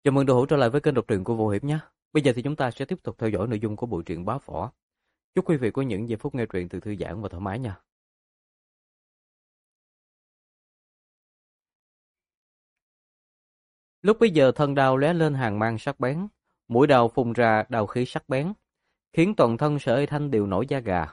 Chào mừng đồ hữu trở lại với kênh đọc truyện của Vô Hiệp nhé. Bây giờ thì chúng ta sẽ tiếp tục theo dõi nội dung của bộ truyện Bá Phỏ. Chúc quý vị có những giây phút nghe truyện từ thư giãn và thoải mái nha. Lúc bấy giờ thân đao lóe lên hàng mang sắc bén, mũi đao phun ra đao khí sắc bén, khiến toàn thân Sở Ê Thanh đều nổi da gà.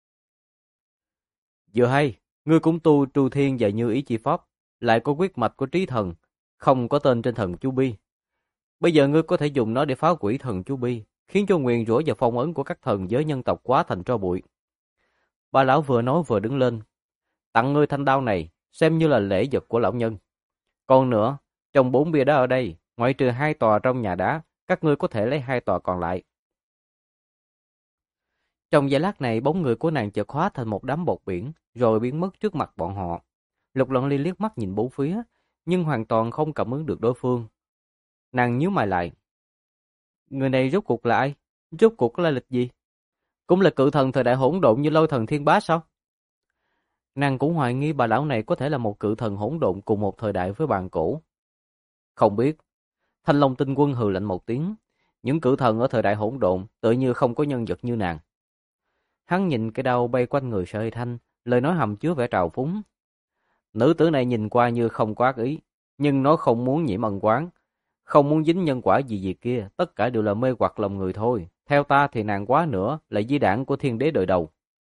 Vừa hay, ngươi cũng tu Tru Thiên và Như Ý Chi Pháp, lại có huyết mạch của trí thần, không có tên trên thần Chu Bi. Bây giờ ngươi có thể dùng nó để phá hủy thần Chu Bi, khiến cho nguyền rủa và phong ấn của các thần giới nhân tộc hóa thành tro bụi. Bà lão vừa nói vừa đứng lên. Tặng ngươi thanh đao này, xem như là lễ vật của lão nhân. Còn nữa, trong 4 bia đá ở đây, ngoại trừ 2 tòa trong nhà đá, các ngươi có thể lấy 2 tòa còn lại. Trong giây lát này, bóng người của nàng chợt hóa thành một đám bọt biển, rồi biến mất trước mặt bọn họ. Lục Lận Ly liếc mắt nhìn bốn phía, nhưng hoàn toàn không cảm ứng được đối phương. Nàng nhíu mày lại. Người này rốt cuộc là ai? Rốt cuộc có lai lịch gì? Cũng là cự thần thời đại hỗn độn như Lôi Thần Thiên Bá sao? Nàng cũng hoài nghi bà lão này có thể là một cự thần hỗn độn cùng một thời đại với bàn cổ. Không biết. Thanh Long Tinh Quân hừ lạnh một tiếng. Những cự thần ở thời đại hỗn độn tự như không có nhân vật như nàng. Hắn nhìn cái đao bay quanh người Sở Ê Thanh, lời nói hàm chứa vẻ trào phúng. Nữ tử này nhìn qua như không có ác ý, nhưng nó không muốn nhiễm ân oán, không muốn dính nhân quả gì gì kia, tất cả đều là mê hoặc lòng người thôi. Theo ta thì nàng quá nữa là di đản của thiên đế đời đầu.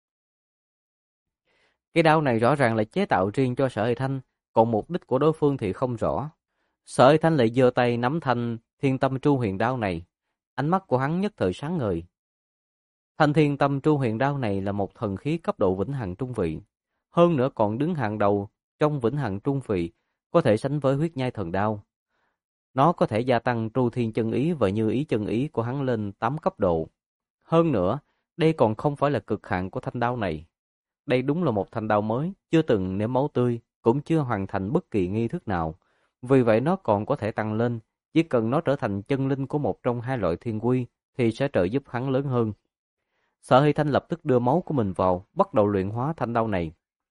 Cái đao này rõ ràng là chế tạo riêng cho Sở Ê Thanh, còn mục đích của đối phương thì không rõ. Sở Ê Thanh lại giơ tay nắm thanh Thiên Tâm Tru Huyền đao này, ánh mắt của hắn nhất thời sáng ngời. Thanh Thiên Tâm Tru Huyền đao này là một thần khí cấp độ vĩnh hằng trung vị, hơn nữa còn đứng hàng đầu trong vĩnh hằng trung vị, có thể sánh với huyết nhai thần đao. Nó có thể gia tăng Tru Thiên chân ý và Như Ý chân ý của hắn lên 8 cấp độ. Hơn nữa, đây còn không phải là cực hạn của thanh đao này. Đây đúng là một thanh đao mới, chưa từng nếm máu tươi, cũng chưa hoàn thành bất kỳ nghi thức nào. Vì vậy nó còn có thể tăng lên, chỉ cần nó trở thành chân linh của một trong hai loại thiên quy thì sẽ trợ giúp hắn lớn hơn. Sở Hy Thanh lập tức đưa máu của mình vào, bắt đầu luyện hóa thanh đao này.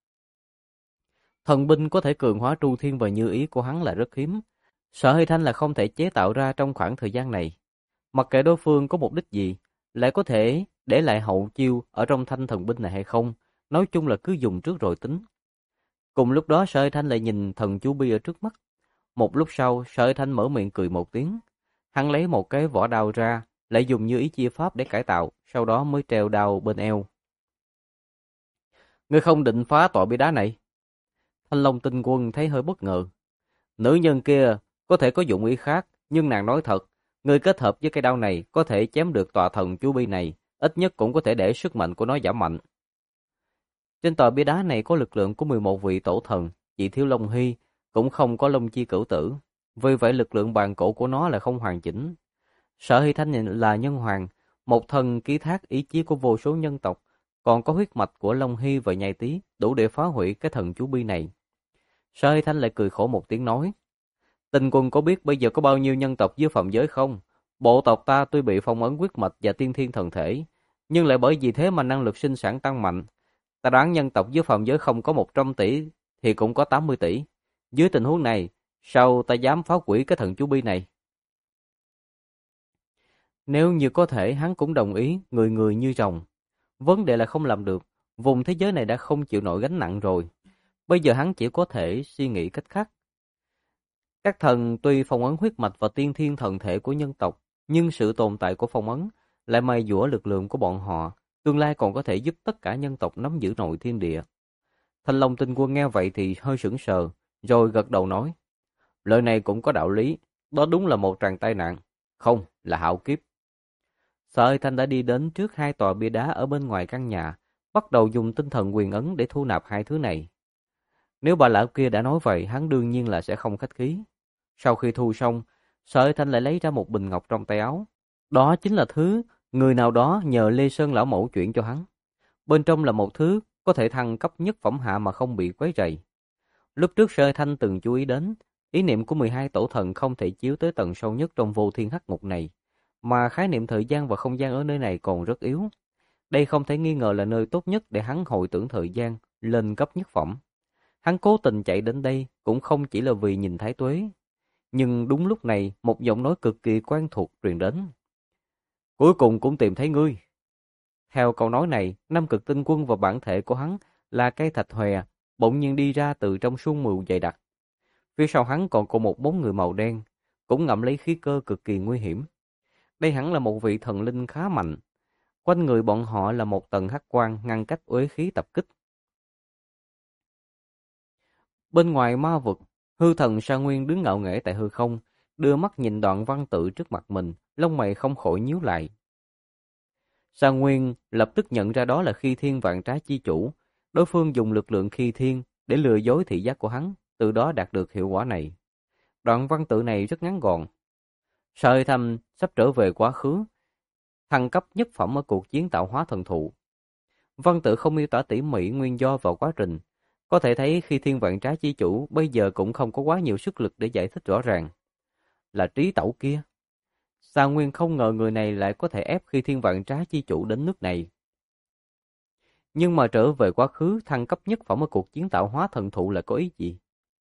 Thần binh có thể cường hóa Tru Thiên và Như Ý của hắn là rất hiếm. Sở Hy Thanh là không thể chế tạo ra trong khoảng thời gian này. Mặc kệ đối phương có mục đích gì, lại có thể để lại hậu chiêu ở trong thanh thần binh này hay không, nói chung là cứ dùng trước rồi tính. Cùng lúc đó Sở Hy Thanh lại nhìn thần chú Bi ở trước mắt. Một lúc sau, Sở Hy Thanh mở miệng cười một tiếng. Hắn lấy một cái vỏ đao ra, lại dùng Như Ý chia pháp để cải tạo, sau đó mới treo đao bên eo. Ngươi không định phá tọa bia đá này? Thanh Long Tinh Quân thấy hơi bất ngờ. Nữ nhân kia có thể có dụng ý khác, nhưng nàng nói thật, ngươi kết hợp với cây đao này có thể chém được tòa thần chú Bi này, ít nhất cũng có thể để sức mạnh của nó giảm mạnh. Trên tòa bia đá này có lực lượng của 11 vị tổ thần, chỉ thiếu Long Hy, cũng không có Long Chi Cửu Tử. Vì vậy lực lượng bàn cổ của nó là không hoàn chỉnh. Sở Hy Thanh là nhân hoàng, một thần ký thác ý chí của vô số nhân tộc, còn có huyết mạch của Long Hy và Nhai Tý, đủ để phá hủy cái thần chú Bi này. Sở Hy Thanh lại cười khổ một tiếng nói, Tinh Quân có biết bây giờ có bao nhiêu nhân tộc dưới phạm giới không? Bộ tộc ta tuy bị phong ấn huyết mạch và tiên thiên thần thể, nhưng lại bởi vì thế mà năng lực sinh sản tăng mạnh. Ta đoán nhân tộc dưới phạm giới không có 100 tỷ thì cũng có 80 tỷ. Dưới tình huống này, sao ta dám phá hủy cái thần chú Bi này? Nếu như có thể, hắn cũng đồng ý, người người như rồng. Vấn đề là không làm được, vùng thế giới này đã không chịu nổi gánh nặng rồi. Bây giờ hắn chỉ có thể suy nghĩ cách khác. Các thần tuy phong ấn huyết mạch và tiên thiên thần thể của nhân tộc, nhưng sự tồn tại của phong ấn lại mài dũa lực lượng của bọn họ, tương lai còn có thể giúp tất cả nhân tộc nắm giữ nội thiên địa. Thanh Long Tinh Quân nghe vậy thì hơi sững sờ, rồi gật đầu nói, lời này cũng có đạo lý, đó đúng là một tràng tai nạn, không, là hạo kiếp. Sở Ê Thanh đã đi đến trước hai tòa bia đá ở bên ngoài căn nhà, bắt đầu dùng tinh thần quyền ấn để thu nạp hai thứ này. Nếu bà lão kia đã nói vậy, hắn đương nhiên là sẽ không khách khí. Sau khi thu xong, Sở Ê Thanh lại lấy ra một bình ngọc trong tay áo. Đó chính là thứ người nào đó nhờ Lê Sơn lão mẫu chuyển cho hắn. Bên trong là một thứ có thể thăng cấp nhất phẩm hạ mà không bị quấy rầy. Lúc trước Sở Ê Thanh từng chú ý đến, ý niệm của 12 tổ thần không thể chiếu tới tầng sâu nhất trong vô thiên hắc ngục này, mà khái niệm thời gian và không gian ở nơi này còn rất yếu. Đây không thể nghi ngờ là nơi tốt nhất để hắn hồi tưởng thời gian lên cấp nhất phẩm. Hắn cố tình chạy đến đây cũng không chỉ là vì nhìn Thái Tuế. Nhưng đúng lúc này, một giọng nói cực kỳ quen thuộc truyền đến. Cuối cùng cũng tìm thấy ngươi. Theo câu nói này, Nam Cực Tinh Quân và bản thể của hắn là cây thạch hòe, bỗng nhiên đi ra từ trong sương mù dày đặc. Phía sau hắn còn có một bóng người màu đen, cũng ngậm lấy khí cơ cực kỳ nguy hiểm. Đây hẳn là một vị thần linh khá mạnh. Quanh người bọn họ là một tầng hắc quang ngăn cách uế khí tập kích. Bên ngoài ma vực, hư thần Sa Nguyên đứng ngạo nghễ tại hư không, đưa mắt nhìn Đoạn Văn Tự trước mặt mình, lông mày không khỏi nhíu lại. Sa Nguyên lập tức nhận ra đó là Khi Thiên Vạn Trá chi chủ, đối phương dùng lực lượng Khi Thiên để lừa dối thị giác của hắn, từ đó đạt được hiệu quả này. Đoạn văn tự này rất ngắn gọn. Sợi Thanh sắp trở về quá khứ, thăng cấp nhất phẩm ở cuộc chiến tạo hóa thần thụ. Văn tự không miêu tả tỉ mỉ nguyên do và quá trình. Có thể thấy Khi Thiên Vạn Trá chi chủ bây giờ cũng không có quá nhiều sức lực để giải thích rõ ràng. Là Trí Tẩu kia. Sa Nguyên không ngờ người này lại có thể ép Khi Thiên Vạn Trá chi chủ đến nước này. Nhưng mà trở về quá khứ thăng cấp nhất phẩm ở cuộc chiến tạo hóa thần thụ là có ý gì?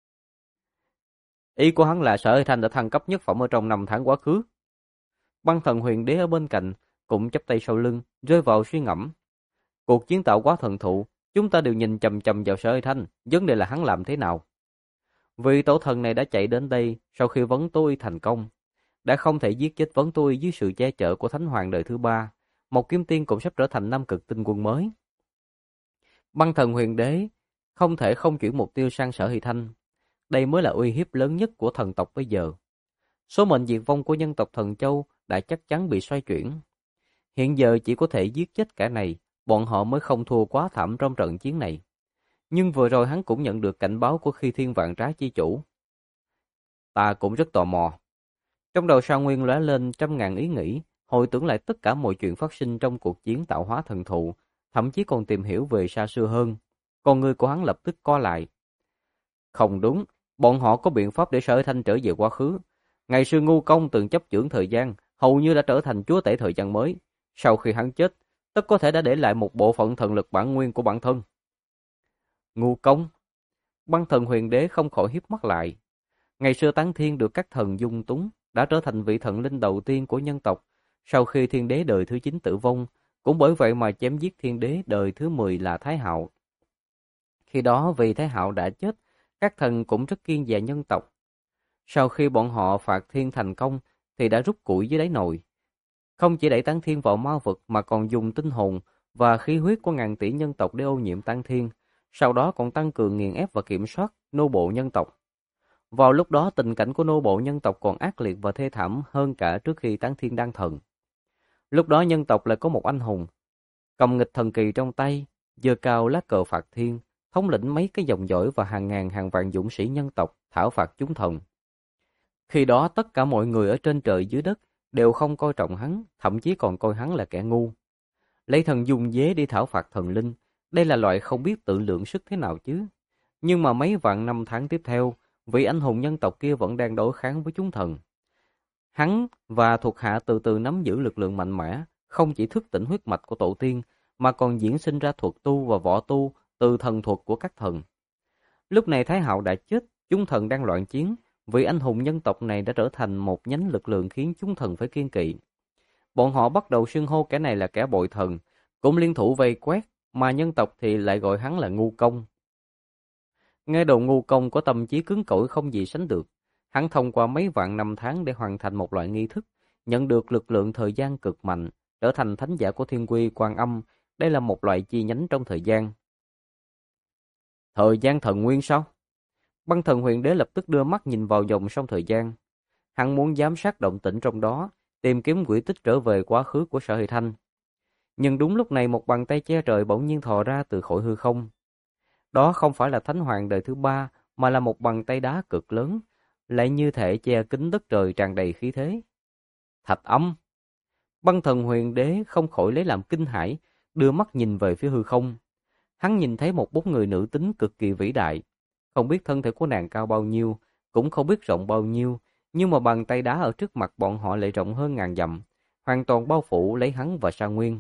Ý của hắn là Sở Thanh đã thăng cấp nhất phẩm ở trong 5 tháng quá khứ. Băng thần huyền đế ở bên cạnh cũng chắp tay sau lưng, rơi vào suy ngẫm. Cuộc chiến tạo hóa thần thụ, chúng ta đều nhìn chằm chằm vào Sở Thanh, vấn đề là hắn làm thế nào? Vị tổ thần này đã chạy đến đây sau khi vấn tôi thành công, đã không thể giết chết vấn tôi dưới sự che chở của Thánh Hoàng đời thứ 3, một kiếm tiên cũng sắp trở thành Nam Cực Tinh Quân mới. Băng thần huyền đế không thể không chuyển mục tiêu sang Sở Hy Thanh. Đây mới là uy hiếp lớn nhất của thần tộc bây giờ. Số mệnh diệt vong của nhân tộc Thần Châu đã chắc chắn bị xoay chuyển. Hiện giờ chỉ có thể giết chết cả này, bọn họ mới không thua quá thảm trong trận chiến này. Nhưng vừa rồi hắn cũng nhận được cảnh báo của Khi Thiên Vạn Trá chi chủ. Ta cũng rất tò mò. Trong đầu Sa Nguyên lóe lên trăm ngàn ý nghĩ, hồi tưởng lại tất cả mọi chuyện phát sinh trong cuộc chiến tạo hóa thần thụ, thậm chí còn tìm hiểu về xa xưa hơn. Con người của hắn lập tức co lại. Không đúng, bọn họ có biện pháp để Sở Thanh trở về quá khứ. Ngày xưa Ngu Công từng chấp chưởng thời gian, hầu như đã trở thành chúa tể thời gian mới. Sau khi hắn chết, tất có thể đã để lại một bộ phận thần lực bản nguyên của bản thân. Ngu Công? Băng thần huyền đế không khỏi hiếp mắt lại. Ngày xưa Tán Thiên được các thần dung túng, đã trở thành vị thần linh đầu tiên của nhân tộc. Sau khi thiên đế đời thứ 9 tử vong, cũng bởi vậy mà chém giết thiên đế đời thứ 10 là Thái Hạo. Khi đó vì Thái Hạo đã chết, các thần cũng rất kiêng dè nhân tộc. Sau khi bọn họ phạt thiên thành công thì đã rút củi dưới đáy nồi. Không chỉ đẩy Tán Thiên vào ma vực mà còn dùng tinh hồn và khí huyết của ngàn tỷ nhân tộc để ô nhiễm Tán Thiên. Sau đó còn tăng cường nghiền ép và kiểm soát nô bộ nhân tộc. Vào lúc đó tình cảnh của nô bộ nhân tộc còn ác liệt và thê thảm hơn cả trước khi Tán Thiên đăng thần. Lúc đó nhân tộc lại có một anh hùng, cầm nghịch thần kỳ trong tay, giơ cao lá cờ phạt thiên, thống lĩnh mấy cái dòng dõi và hàng ngàn hàng vạn dũng sĩ nhân tộc thảo phạt chúng thần. Khi đó tất cả mọi người ở trên trời dưới đất đều không coi trọng hắn, thậm chí còn coi hắn là kẻ ngu. Lấy thần dung dế đi thảo phạt thần linh, đây là loại không biết tự lượng sức thế nào chứ. Nhưng mà mấy vạn năm tháng tiếp theo, vị anh hùng nhân tộc kia vẫn đang đối kháng với chúng thần. Hắn và thuộc hạ từ từ nắm giữ lực lượng mạnh mẽ, không chỉ thức tỉnh huyết mạch của tổ tiên, mà còn diễn sinh ra thuật tu và võ tu từ thần thuật của các thần. Lúc này Thái Hạo đã chết, chúng thần đang loạn chiến, vị anh hùng nhân tộc này đã trở thành một nhánh lực lượng khiến chúng thần phải kiêng kỵ. Bọn họ bắt đầu xưng hô kẻ này là kẻ bội thần, cũng liên thủ vây quét, mà nhân tộc thì lại gọi hắn là ngu công. Nghe đồn ngu công có tâm trí cứng cỏi không gì sánh được. Hắn thông qua mấy vạn năm tháng để hoàn thành một loại nghi thức, nhận được lực lượng thời gian cực mạnh, trở thành thánh giả của Thiên Quy Quan Âm. Đây là một loại chi nhánh trong thời gian. Thời gian thần nguyên sao? Băng thần huyền đế lập tức đưa mắt nhìn vào dòng sông thời gian. Hắn muốn giám sát động tĩnh trong đó, tìm kiếm quỹ tích trở về quá khứ của Sở Hy Thanh. Nhưng đúng lúc này một bàn tay che trời bỗng nhiên thò ra từ khỏi hư không. Đó không phải là Thánh Hoàng đời thứ 3, mà là một bàn tay đá cực lớn, lại như thể che kín đất trời tràn đầy khí thế. Thạch Âm! Băng thần huyền đế không khỏi lấy làm kinh hãi, đưa mắt nhìn về phía hư không. Hắn nhìn thấy một bóng người nữ tính cực kỳ vĩ đại. Không biết thân thể của nàng cao bao nhiêu, cũng không biết rộng bao nhiêu, nhưng mà bàn tay đá ở trước mặt bọn họ lại rộng hơn ngàn dặm, hoàn toàn bao phủ lấy hắn và Sa Nguyên.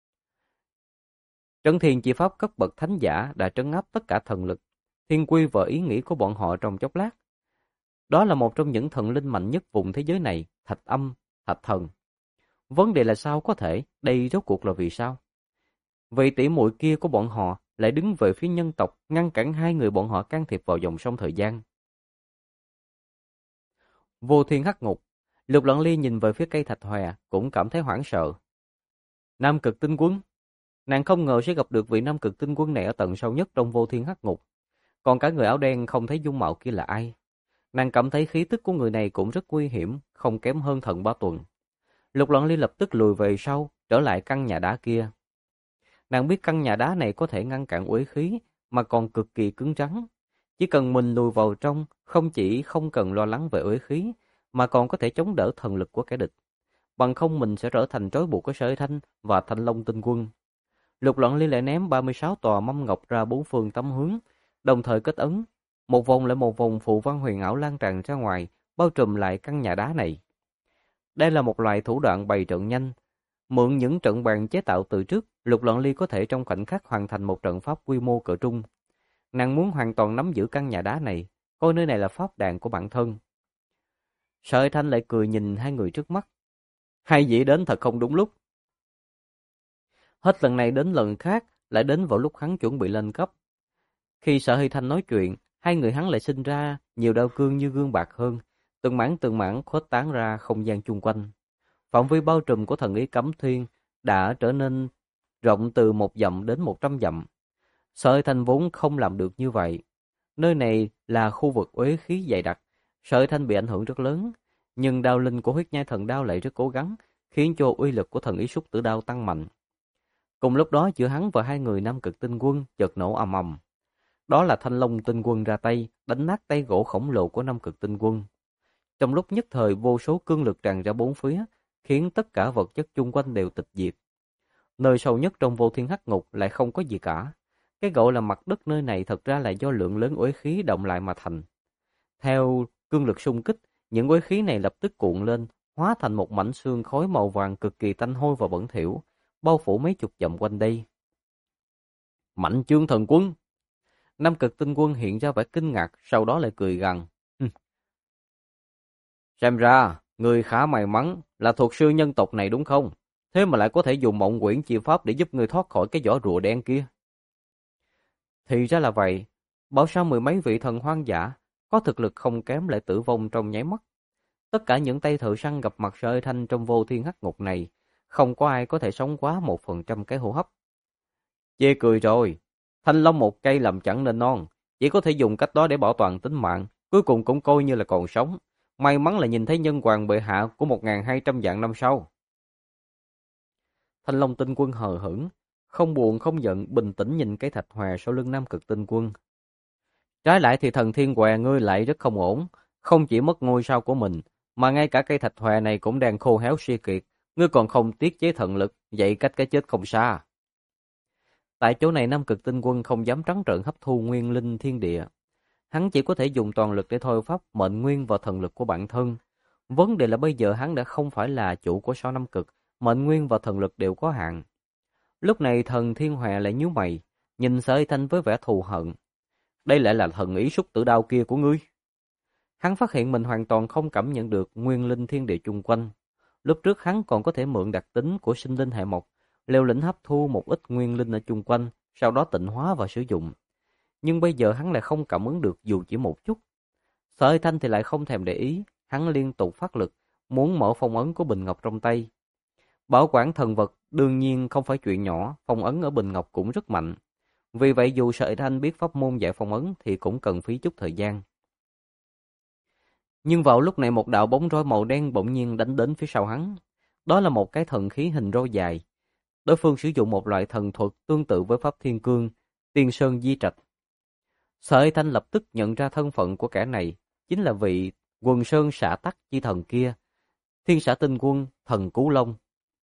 Trấn Thiên Chi Pháp cấp bậc thánh giả đã trấn áp tất cả thần lực, thiên quy và ý nghĩ của bọn họ trong chốc lát. Đó là một trong những thần linh mạnh nhất vùng thế giới này, Thạch Âm, Thạch Thần. Vấn đề là sao có thể, đây rốt cuộc là vì sao? Vị tỷ muội kia của bọn họ lại đứng về phía nhân tộc, ngăn cản hai người bọn họ can thiệp vào dòng sông thời gian. Vô Thiên Hắc Ngục, Lục Lận Ly nhìn về phía cây thạch hòe, cũng cảm thấy hoảng sợ. Nam Cực Tinh Quân, nàng không ngờ sẽ gặp được vị Nam Cực Tinh Quân này ở tận sâu nhất trong Vô Thiên Hắc Ngục. Còn cả người áo đen không thấy dung mạo kia là ai. Nàng cảm thấy khí tức của người này cũng rất nguy hiểm, không kém hơn thần Ba Tuần. Lục Lận Ly lập tức lùi về sau, trở lại căn nhà đá kia. Nàng biết căn nhà đá này có thể ngăn cản uế khí, mà còn cực kỳ cứng rắn. Chỉ cần mình lùi vào trong, không chỉ không cần lo lắng về uế khí, mà còn có thể chống đỡ thần lực của kẻ địch. Bằng không mình sẽ trở thành trói buộc của Sở Thanh và Thanh Long Tinh Quân. Lục Lận Ly lại ném 36 tòa mâm ngọc ra bốn phương tám hướng, đồng thời kết ấn. Một vòng lại một vòng phù văn huyền ảo lan tràn ra ngoài, bao trùm lại căn nhà đá này. Đây là một loại thủ đoạn bày trận nhanh. Mượn những trận bàn chế tạo từ trước, Lục Lận Ly có thể trong khoảnh khắc hoàn thành một trận pháp quy mô cỡ trung. Nàng muốn hoàn toàn nắm giữ căn nhà đá này, coi nơi này là pháp đàn của bản thân. Sở Thanh lại cười nhìn hai người trước mắt. Hai vị đến thật không đúng lúc. Hết lần này đến lần khác, lại đến vào lúc hắn chuẩn bị lên cấp. Khi Sở Hy Thanh nói chuyện, hai người hắn lại sinh ra nhiều đao cương như gương bạc hơn, từng mảng khuếch tán ra không gian chung quanh. Phạm vi bao trùm của thần ý Cấm Thiên đã trở nên rộng từ 1 dặm đến 100 dặm. Sở Hy Thanh vốn không làm được như vậy. Nơi này là khu vực uế khí dày đặc, Sở Hy Thanh bị ảnh hưởng rất lớn, nhưng đao linh của huyết nhai thần đao lại rất cố gắng, khiến cho uy lực của thần ý xúc tử đao tăng mạnh. Cùng lúc đó giữa hắn và hai người Nam Cực Tinh Quân chợt nổ ầm ầm. Đó là Thanh Long Tinh Quân ra tay, đánh nát tay gỗ khổng lồ của Nam Cực Tinh Quân. Trong lúc nhất thời vô số cương lực tràn ra bốn phía, khiến tất cả vật chất chung quanh đều tịch diệt. Nơi sâu nhất trong Vô Thiên Hắc Ngục lại không có gì cả. Cái gọi là mặt đất nơi này thật ra là do lượng lớn uế khí động lại mà thành. Theo cương lực xung kích, những uế khí này lập tức cuộn lên, hóa thành một mảnh xương khói màu vàng cực kỳ tanh hôi và bẩn thỉu, bao phủ mấy chục dặm quanh đây. Mạnh Chương Thần Quân! Nam Cực Tinh Quân hiện ra vẻ kinh ngạc, sau đó lại cười gằn. Xem ra, người khá may mắn là thuộc sư nhân tộc này đúng không? Thế mà lại có thể dùng mộng quyển chi pháp để giúp người thoát khỏi cái vỏ rùa đen kia. Thì ra là vậy, bảo sao mười mấy vị thần hoang dã có thực lực không kém lại tử vong trong nháy mắt. Tất cả những tay thợ săn gặp mặt Sở Thanh trong Vô Thiên Hắc Ngục này, không có ai có thể sống quá 1% cái hô hấp. Chê cười rồi, thanh long một cây làm chẳng nên non, chỉ có thể dùng cách đó để bảo toàn tính mạng, cuối cùng cũng coi như là còn sống. May mắn là nhìn thấy nhân hoàng bệ hạ của 1200 vạn năm sau. Thanh Long Tinh Quân hờ hững, không buồn không giận, bình tĩnh nhìn cái thạch hòa sau lưng Nam Cực Tinh Quân. Trái lại thì thần thiên què ngươi lại rất không ổn, không chỉ mất ngôi sao của mình, mà ngay cả cây thạch hòa này cũng đang khô héo suy kiệt, ngươi còn không tiết chế thần lực, vậy cách cái chết không xa. Tại chỗ này Nam Cực Tinh Quân không dám trắng trợn hấp thu nguyên linh thiên địa. Hắn chỉ có thể dùng toàn lực để thôi pháp mệnh nguyên vào thần lực của bản thân. Vấn đề là bây giờ hắn đã không phải là chủ của sao Nam Cực, mệnh nguyên và thần lực đều có hạn. Lúc này thần Thiên Họa lại nhíu mày, nhìn Sở Thanh với vẻ thù hận. Đây lại là thần ý xúc tử đao kia của ngươi. Hắn phát hiện mình hoàn toàn không cảm nhận được nguyên linh thiên địa chung quanh. Lúc trước hắn còn có thể mượn đặc tính của sinh linh hệ mộc, liều lĩnh hấp thu một ít nguyên linh ở chung quanh, sau đó tịnh hóa và sử dụng. Nhưng bây giờ hắn lại không cảm ứng được dù chỉ một chút. Sở Thanh thì lại không thèm để ý, hắn liên tục phát lực, muốn mở phong ấn của bình ngọc trong tay. Bảo quản thần vật đương nhiên không phải chuyện nhỏ, phong ấn ở bình ngọc cũng rất mạnh. Vì vậy dù Sở Thanh biết pháp môn giải phong ấn thì cũng cần phí chút thời gian. Nhưng vào lúc này một đạo bóng roi màu đen bỗng nhiên đánh đến phía sau hắn. Đó là một cái thần khí hình roi dài. Đối phương sử dụng một loại thần thuật tương tự với pháp thiên cương, tiên sơn di trạch. Sở Thanh lập tức nhận ra thân phận của kẻ này, chính là vị quần sơn xạ tắc chi thần kia, Thiên Xạ Tinh Quân, thần Cú Long.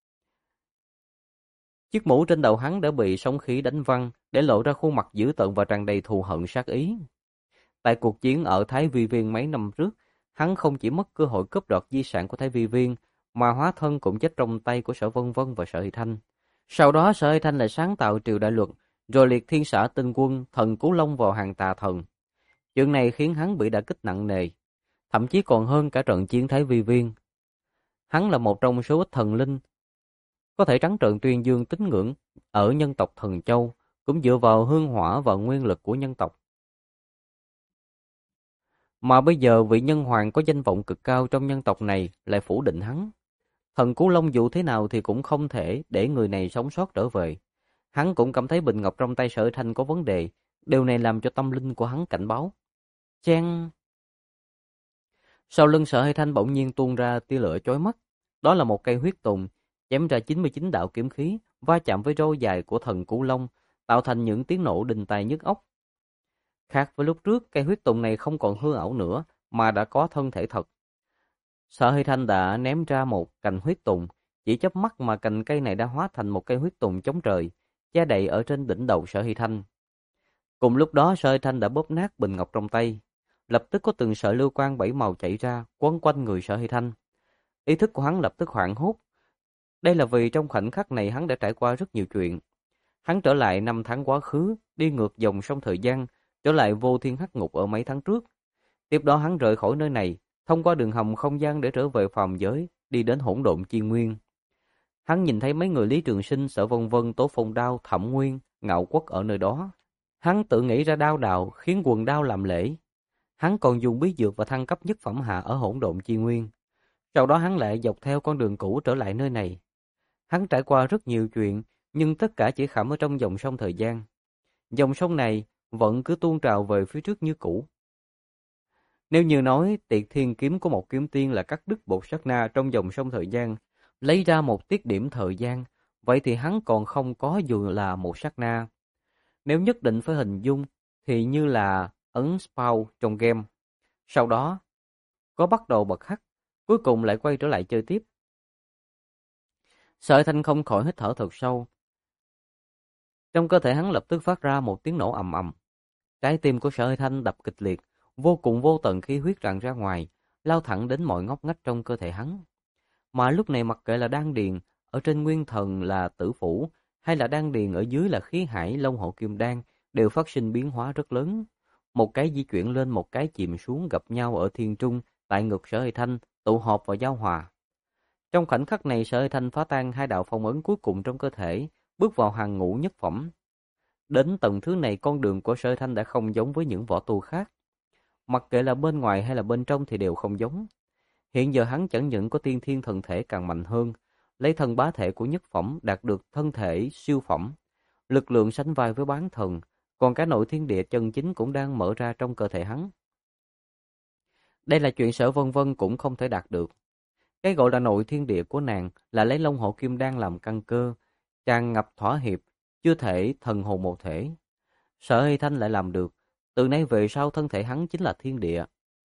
Chiếc mũ trên đầu hắn đã bị sóng khí đánh văng, để lộ ra khuôn mặt dữ tợn và tràn đầy thù hận sát ý. Tại cuộc chiến ở Thái Vi Viên mấy năm trước, hắn không chỉ mất cơ hội cướp đoạt di sản của Thái Vi Viên, mà hóa thân cũng chết trong tay của Sở Vân Vân và Sở Hy Thanh. Sau đó Sở Hy Thanh lại sáng tạo triều đại luật, rồi liệt Thiên Xạ Tinh Quân, thần Cú Long vào hàng tà thần. Chuyện này khiến hắn bị đả kích nặng nề. thậm chí còn hơn cả trận chiến Thái Vi Viên. Hắn là một trong số ít thần linh có thể trắng trợn tuyên dương tín ngưỡng ở nhân tộc Thần Châu, cũng dựa vào hương hỏa và nguyên lực của nhân tộc. Mà bây giờ vị nhân hoàng có danh vọng cực cao trong nhân tộc này lại phủ định hắn. Thần Cú Long dù thế nào thì cũng không thể để người này sống sót trở về. Hắn cũng cảm thấy bình ngọc trong tay Sở Thanh có vấn đề, điều này làm cho tâm linh của hắn cảnh báo. Chen! Sau lưng Sở Thanh bỗng nhiên tuôn ra tia lửa chói mắt. Đó là một cây huyết tùng, chém ra 99 đạo kiếm khí, va chạm với râu dài của thần Cú Long, tạo thành những tiếng nổ đinh tai nhức óc. Khác với lúc trước, cây huyết tùng này không còn hư ảo nữa, mà đã có thân thể thật. Sở Thanh đã ném ra một cành huyết tùng, chỉ chớp mắt mà cành cây này đã hóa thành một cây huyết tùng chống trời, che đậy ở trên đỉnh đầu Sở Thanh. Cùng lúc đó Sở Thanh đã bóp nát bình ngọc trong tay, lập tức có từng sợi lưu quang bảy màu chạy ra, quấn quanh người Sở Thanh. Ý thức của hắn lập tức hoảng hốt. Đây là vì trong khoảnh khắc này hắn đã trải qua rất nhiều chuyện. Hắn trở lại 5 tháng quá khứ, đi ngược dòng sông thời gian, trở lại vô thiên hắc ngục ở mấy tháng trước. Tiếp đó hắn rời khỏi nơi này, thông qua đường hầm không gian để trở về phàm giới, đi đến hỗn độn chi nguyên. Hắn nhìn thấy mấy người Lý Trường Sinh, Sở Vân Vân, Tố Phong Đao, Thẩm Nguyên, Ngạo Quốc ở nơi đó. Hắn tự nghĩ ra đao đạo, khiến quần đao làm lễ. Hắn còn dùng bí dược và thăng cấp nhất phẩm hạ ở hỗn độn chi nguyên. Sau đó hắn lại dọc theo con đường cũ trở lại nơi này. Hắn trải qua rất nhiều chuyện, nhưng tất cả chỉ khảm ở trong dòng sông thời gian. Dòng sông này vẫn cứ tuôn trào về phía trước như cũ. Nếu như nói Tiệt Thiên kiếm của một kiếm tiên là cắt đứt một sát na trong dòng sông thời gian, lấy ra một tiết điểm thời gian, vậy thì hắn còn không có dù là một sát na. Nếu nhất định phải hình dung thì như là ấn spawn trong game. Sau đó có bắt đầu bật hắc, cuối cùng lại quay trở lại chơi tiếp. Sở Thanh không khỏi hít thở thật sâu. Trong cơ thể hắn lập tức phát ra một tiếng nổ ầm ầm. Trái tim của Sở Thanh đập kịch liệt, vô cùng vô tận khí huyết tràn ra ngoài, lao thẳng đến mọi ngóc ngách trong cơ thể hắn. Mà lúc này mặc kệ là đan điền, ở trên nguyên thần là tử phủ, hay là đan điền ở dưới là khí hải long hổ kim đan, đều phát sinh biến hóa rất lớn. Một cái di chuyển lên, một cái chìm xuống, gặp nhau ở thiên trung, tại ngực Sở Thanh, tụ họp và giao hòa. Trong khoảnh khắc này, Sở Thanh phá tan hai đạo phong ấn cuối cùng trong cơ thể, bước vào hàng ngũ nhất phẩm. Đến tầng thứ này, con đường của Sở Thanh đã không giống với những võ tu khác. Mặc kệ là bên ngoài hay là bên trong thì đều không giống. Hiện giờ hắn chẳng những có tiên thiên thần thể càng mạnh hơn, lấy thân bá thể của nhất phẩm đạt được thân thể siêu phẩm, lực lượng sánh vai với bán thần, còn cả nội thiên địa chân chính cũng đang mở ra trong cơ thể hắn. Đây là chuyện Sở Vân Vân cũng không thể đạt được. Cái gọi là nội thiên địa của nàng là lấy long hổ kim đan làm căn cơ, tràn ngập thỏa hiệp, chưa thể thần hồn một thể. Sở Hy Thanh lại làm được, từ nay về sau thân thể hắn chính là thiên địa.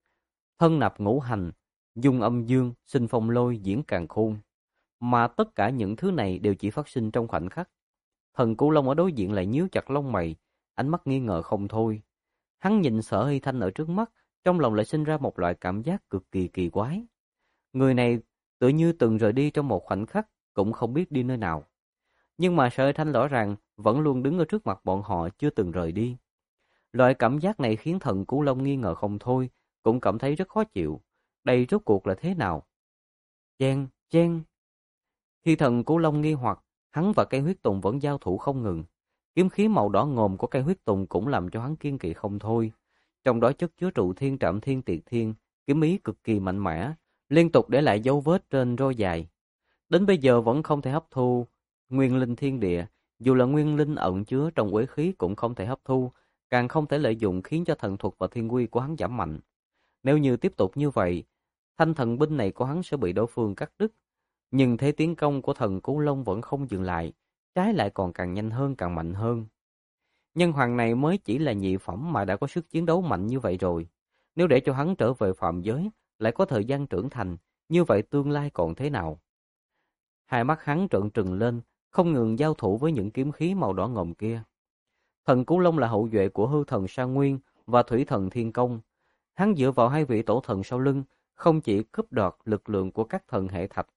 Thân nạp ngũ hành, dung âm dương, sinh phong lôi, diễn càn khôn. Mà tất cả những thứ này đều chỉ phát sinh trong khoảnh khắc. Thần Cửu Long ở đối diện lại nhíu chặt lông mày, ánh mắt nghi ngờ không thôi. Hắn nhìn Sở Hy Thanh ở trước mắt, trong lòng lại sinh ra một loại cảm giác cực kỳ kỳ quái. Người này tựa như từng rời đi trong một khoảnh khắc, cũng không biết đi nơi nào. Nhưng mà Sở Hy Thanh rõ ràng vẫn luôn đứng ở trước mặt bọn họ, chưa từng rời đi. Loại cảm giác này khiến thần Cửu Long nghi ngờ không thôi, cũng cảm thấy rất khó chịu. Đây rốt cuộc là thế nào? Chen, chen. Khi thần Cửu Long nghi hoặc, hắn và cây huyết tùng vẫn giao thủ không ngừng. Kiếm khí màu đỏ ngòm của cây huyết tùng cũng làm cho hắn kiên kỵ không thôi. Trong đó chất chứa trụ thiên, trạm thiên, tiệt thiên, kiếm ý cực kỳ mạnh mẽ, liên tục để lại dấu vết trên roi dài. Đến bây giờ vẫn không thể hấp thu nguyên linh thiên địa, dù là nguyên linh ẩn chứa trong uế khí cũng không thể hấp thu, càng không thể lợi dụng khiến cho thần thuật và thiên quy của hắn giảm mạnh. Nếu như tiếp tục như vậy, thanh thần binh này của hắn sẽ bị đối phương cắt đứt. Nhưng thế tiến công của thần Cửu Long vẫn không dừng lại, trái lại còn càng nhanh hơn, càng mạnh hơn. Nhân hoàng này mới chỉ là nhị phẩm mà đã có sức chiến đấu mạnh như vậy rồi. Nếu để cho hắn trở về phàm giới, lại có thời gian trưởng thành, như vậy tương lai còn thế nào? Hai mắt hắn trợn trừng lên, không ngừng giao thủ với những kiếm khí màu đỏ ngòm kia. Thần Cửu Long là hậu duệ của hư thần Sa Nguyên và thủy thần Thiên Công. Hắn dựa vào hai vị tổ thần sau lưng, không chỉ cướp đoạt lực lượng của các thần hệ thạch,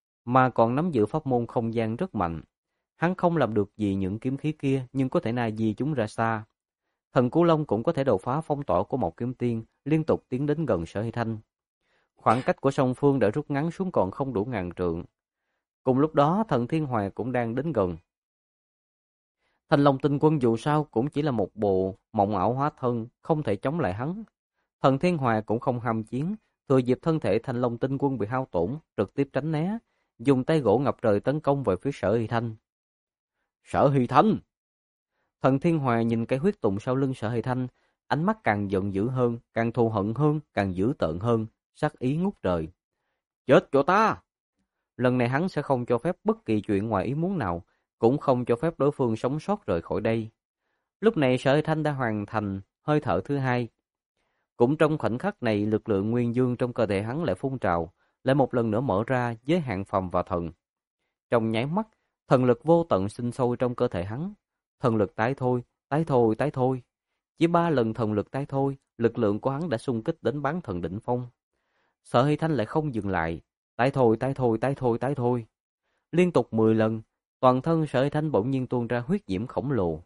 mà còn nắm giữ pháp môn không gian rất mạnh. Hắn không làm được gì những kiếm khí kia, nhưng có thể na di chúng ra xa. Thần Cửu Long cũng có thể đột phá phong tỏa của một kiếm tiên, liên tục tiến đến gần Sở Hy Thanh. Khoảng cách của song phương đã rút ngắn xuống còn không đủ 1000 trượng. Cùng lúc đó, thần Thiên Hòa cũng đang đến gần. Thanh Long Tinh Quân dù sao cũng chỉ là một bộ mộng ảo hóa thân, không thể chống lại hắn. Thần Thiên Hòa cũng không ham chiến, thừa dịp thân thể Thanh Long Tinh Quân bị hao tổn, trực tiếp tránh né, dùng tay gỗ ngập trời tấn công về phía Sở Hy Thanh. Sở Hy Thanh! Thần Thiên Hòa nhìn cái huyết tùng sau lưng Sở Hy Thanh, ánh mắt càng giận dữ hơn, càng thù hận hơn, càng dữ tợn hơn, sát ý ngút trời. Chết cho ta! Lần này hắn sẽ không cho phép bất kỳ chuyện ngoài ý muốn nào, cũng không cho phép đối phương sống sót rời khỏi đây. Lúc này Sở Hy Thanh đã hoàn thành hơi thở thứ hai. Cũng trong khoảnh khắc này, lực lượng nguyên dương trong cơ thể hắn lại phun trào, lại một lần nữa mở ra giới hạn phàm và thần. Trong nháy mắt, thần lực vô tận sinh sôi trong cơ thể hắn. Thần lực tái thôi, tái thôi, tái thôi. Chỉ 3 lần thần lực tái thôi, lực lượng của hắn đã xung kích đến bán thần đỉnh phong. Sở Hy Thanh lại không dừng lại, tái thôi, tái thôi, tái thôi, tái thôi. Liên tục 10 lần, toàn thân Sở Hy Thanh bỗng nhiên tuôn ra huyết diễm khổng lồ.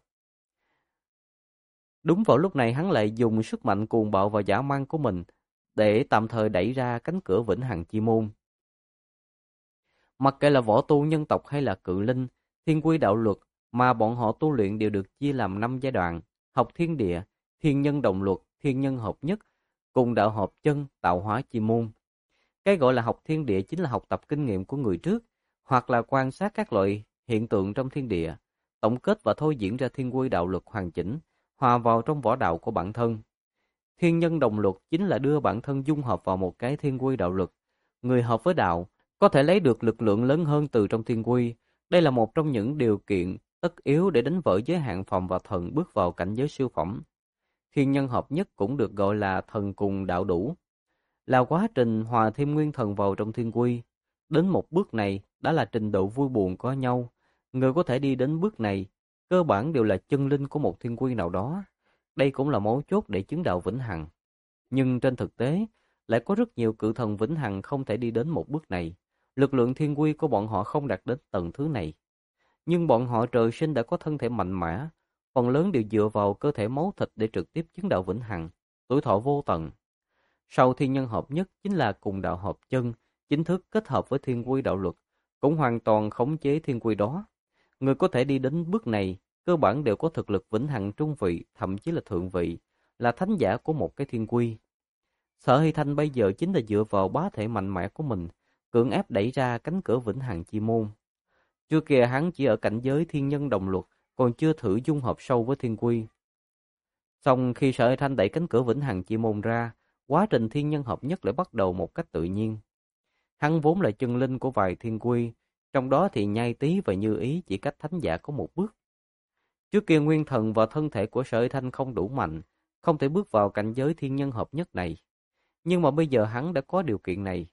Đúng vào lúc này hắn lại dùng sức mạnh cuồng bạo và dã man của mình để tạm thời đẩy ra cánh cửa vĩnh hằng chi môn. Mặc kệ là võ tu nhân tộc hay là cự linh, thiên quy đạo luật mà bọn họ tu luyện đều được chia làm 5 giai đoạn: học thiên địa, thiên nhân đồng luật, thiên nhân hợp nhất, cùng đạo hợp chân, tạo hóa chi môn. Cái gọi là học thiên địa chính là học tập kinh nghiệm của người trước, hoặc là quan sát các loại hiện tượng trong thiên địa, tổng kết và thôi diễn ra thiên quy đạo luật hoàn chỉnh, hòa vào trong võ đạo của bản thân. Thiên nhân đồng luật chính là đưa bản thân dung hợp vào một cái thiên quy đạo luật. Người hợp với đạo có thể lấy được lực lượng lớn hơn từ trong thiên quy. Đây là một trong những điều kiện tất yếu để đánh vỡ giới hạn phàm và thần bước vào cảnh giới siêu phẩm. Thiên nhân hợp nhất cũng được gọi là thần cùng đạo đủ, là quá trình hòa thêm nguyên thần vào trong thiên quy. Đến một bước này đã là trình độ vui buồn có nhau. Người có thể đi đến bước này cơ bản đều là chân linh của một thiên quy nào đó. Đây cũng là mấu chốt để chứng đạo vĩnh hằng. Nhưng trên thực tế, lại có rất nhiều cự thần vĩnh hằng không thể đi đến một bước này. Lực lượng thiên quy của bọn họ không đạt đến tầng thứ này. Nhưng bọn họ trời sinh đã có thân thể mạnh mẽ, phần lớn đều dựa vào cơ thể máu thịt để trực tiếp chứng đạo vĩnh hằng, tuổi thọ vô tận. Sau thiên nhân hợp nhất chính là cùng đạo hợp chân, chính thức kết hợp với thiên quy đạo luật, cũng hoàn toàn khống chế thiên quy đó. Người có thể đi đến bước này, cơ bản đều có thực lực vĩnh hằng trung vị, thậm chí là thượng vị, là thánh giả của một cái thiên quy. Sở Hy Thanh bây giờ chính là dựa vào bá thể mạnh mẽ của mình, cưỡng ép đẩy ra cánh cửa vĩnh hằng chi môn. Trước kia hắn chỉ ở cảnh giới thiên nhân đồng luật, còn chưa thử dung hợp sâu với thiên quy. Xong khi Sở Hy Thanh đẩy cánh cửa vĩnh hằng chi môn ra, quá trình thiên nhân hợp nhất lại bắt đầu một cách tự nhiên. Hắn vốn là chân linh của vài thiên quy, trong đó thì Nhai Tý và Như Ý chỉ cách thánh giả có một bước. Trước kia nguyên thần và thân thể của Sở Hy Thanh không đủ mạnh, không thể bước vào cảnh giới thiên nhân hợp nhất này. Nhưng mà bây giờ hắn đã có điều kiện này.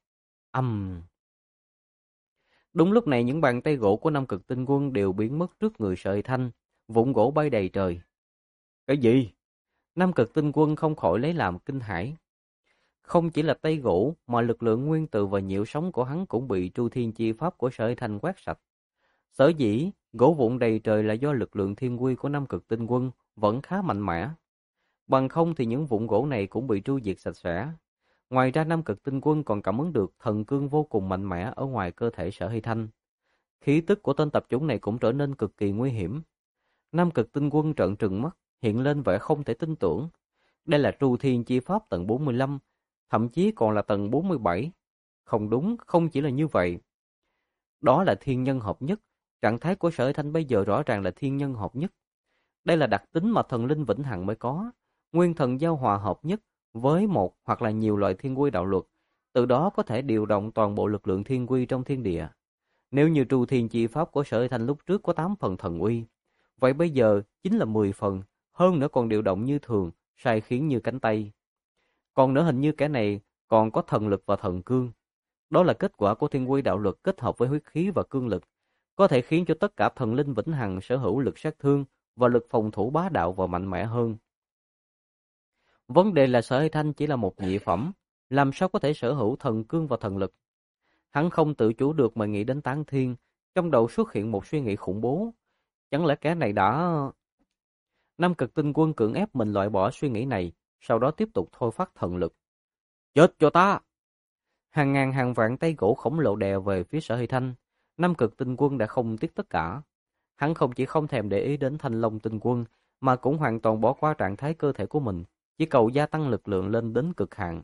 Đúng lúc này những bàn tay gỗ của Nam Cực Tinh Quân đều biến mất trước người Sở Hy Thanh, vụn gỗ bay đầy trời. Cái gì? Nam Cực Tinh Quân không khỏi lấy làm kinh hãi. Không chỉ là tay gỗ mà lực lượng nguyên tử và nhiễu sóng của hắn cũng bị Tru Thiên Chi Pháp của Sở Hy Thanh quét sạch. Sở dĩ gỗ vụn đầy trời là do lực lượng thiên quy của Nam Cực Tinh Quân vẫn khá mạnh mẽ. Bằng không thì những vụn gỗ này cũng bị tru diệt sạch sẽ. Ngoài ra Nam Cực Tinh Quân còn cảm ứng được thần cương vô cùng mạnh mẽ ở ngoài cơ thể Sở Hy Thanh. Khí tức của tên tập chủng này cũng trở nên cực kỳ nguy hiểm. Nam Cực Tinh Quân trợn trừng mắt, hiện lên vẻ không thể tin tưởng. Đây là Tru Thiên Chi Pháp tầng 45, thậm chí còn là tầng 47. Không đúng, không chỉ là như vậy. Đó là thiên nhân hợp nhất. Trạng thái của Sở Hy Thanh bây giờ rõ ràng là thiên nhân hợp nhất. Đây là đặc tính mà thần linh vĩnh hằng mới có. Nguyên thần giao hòa hợp nhất với một hoặc là nhiều loại thiên quy đạo luật, từ đó có thể điều động toàn bộ lực lượng thiên quy trong thiên địa. Nếu như Tru Thiên Chi Pháp của Sở Hy Thanh lúc trước có 8 phần thần uy, vậy bây giờ chính là 10 phần, hơn nữa còn điều động như thường, sai khiến như cánh tay. Còn nữa hình như kẻ này còn có thần lực và thần cương. Đó là kết quả của thiên quy đạo luật kết hợp với huyết khí và cương lực, có thể khiến cho tất cả thần linh vĩnh hằng sở hữu lực sát thương và lực phòng thủ bá đạo và mạnh mẽ hơn. Vấn đề là Sở Hy Thanh chỉ là một nhị phẩm, làm sao có thể sở hữu thần cương và thần lực? Hắn không tự chủ được mà nghĩ đến Tán Thiên, trong đầu xuất hiện một suy nghĩ khủng bố. Chẳng lẽ kẻ này đã... Nam Cực Tinh Quân cưỡng ép mình loại bỏ suy nghĩ này, sau đó tiếp tục thôi phát thần lực. Chết cho ta! Hàng ngàn hàng vạn tay gỗ khổng lồ đè về phía Sở Hy Thanh. Nam Cực Tinh Quân đã không tiếc tất cả. Hắn không chỉ không thèm để ý đến Thanh Long Tinh Quân, mà cũng hoàn toàn bỏ qua trạng thái cơ thể của mình, chỉ cầu gia tăng lực lượng lên đến cực hạn.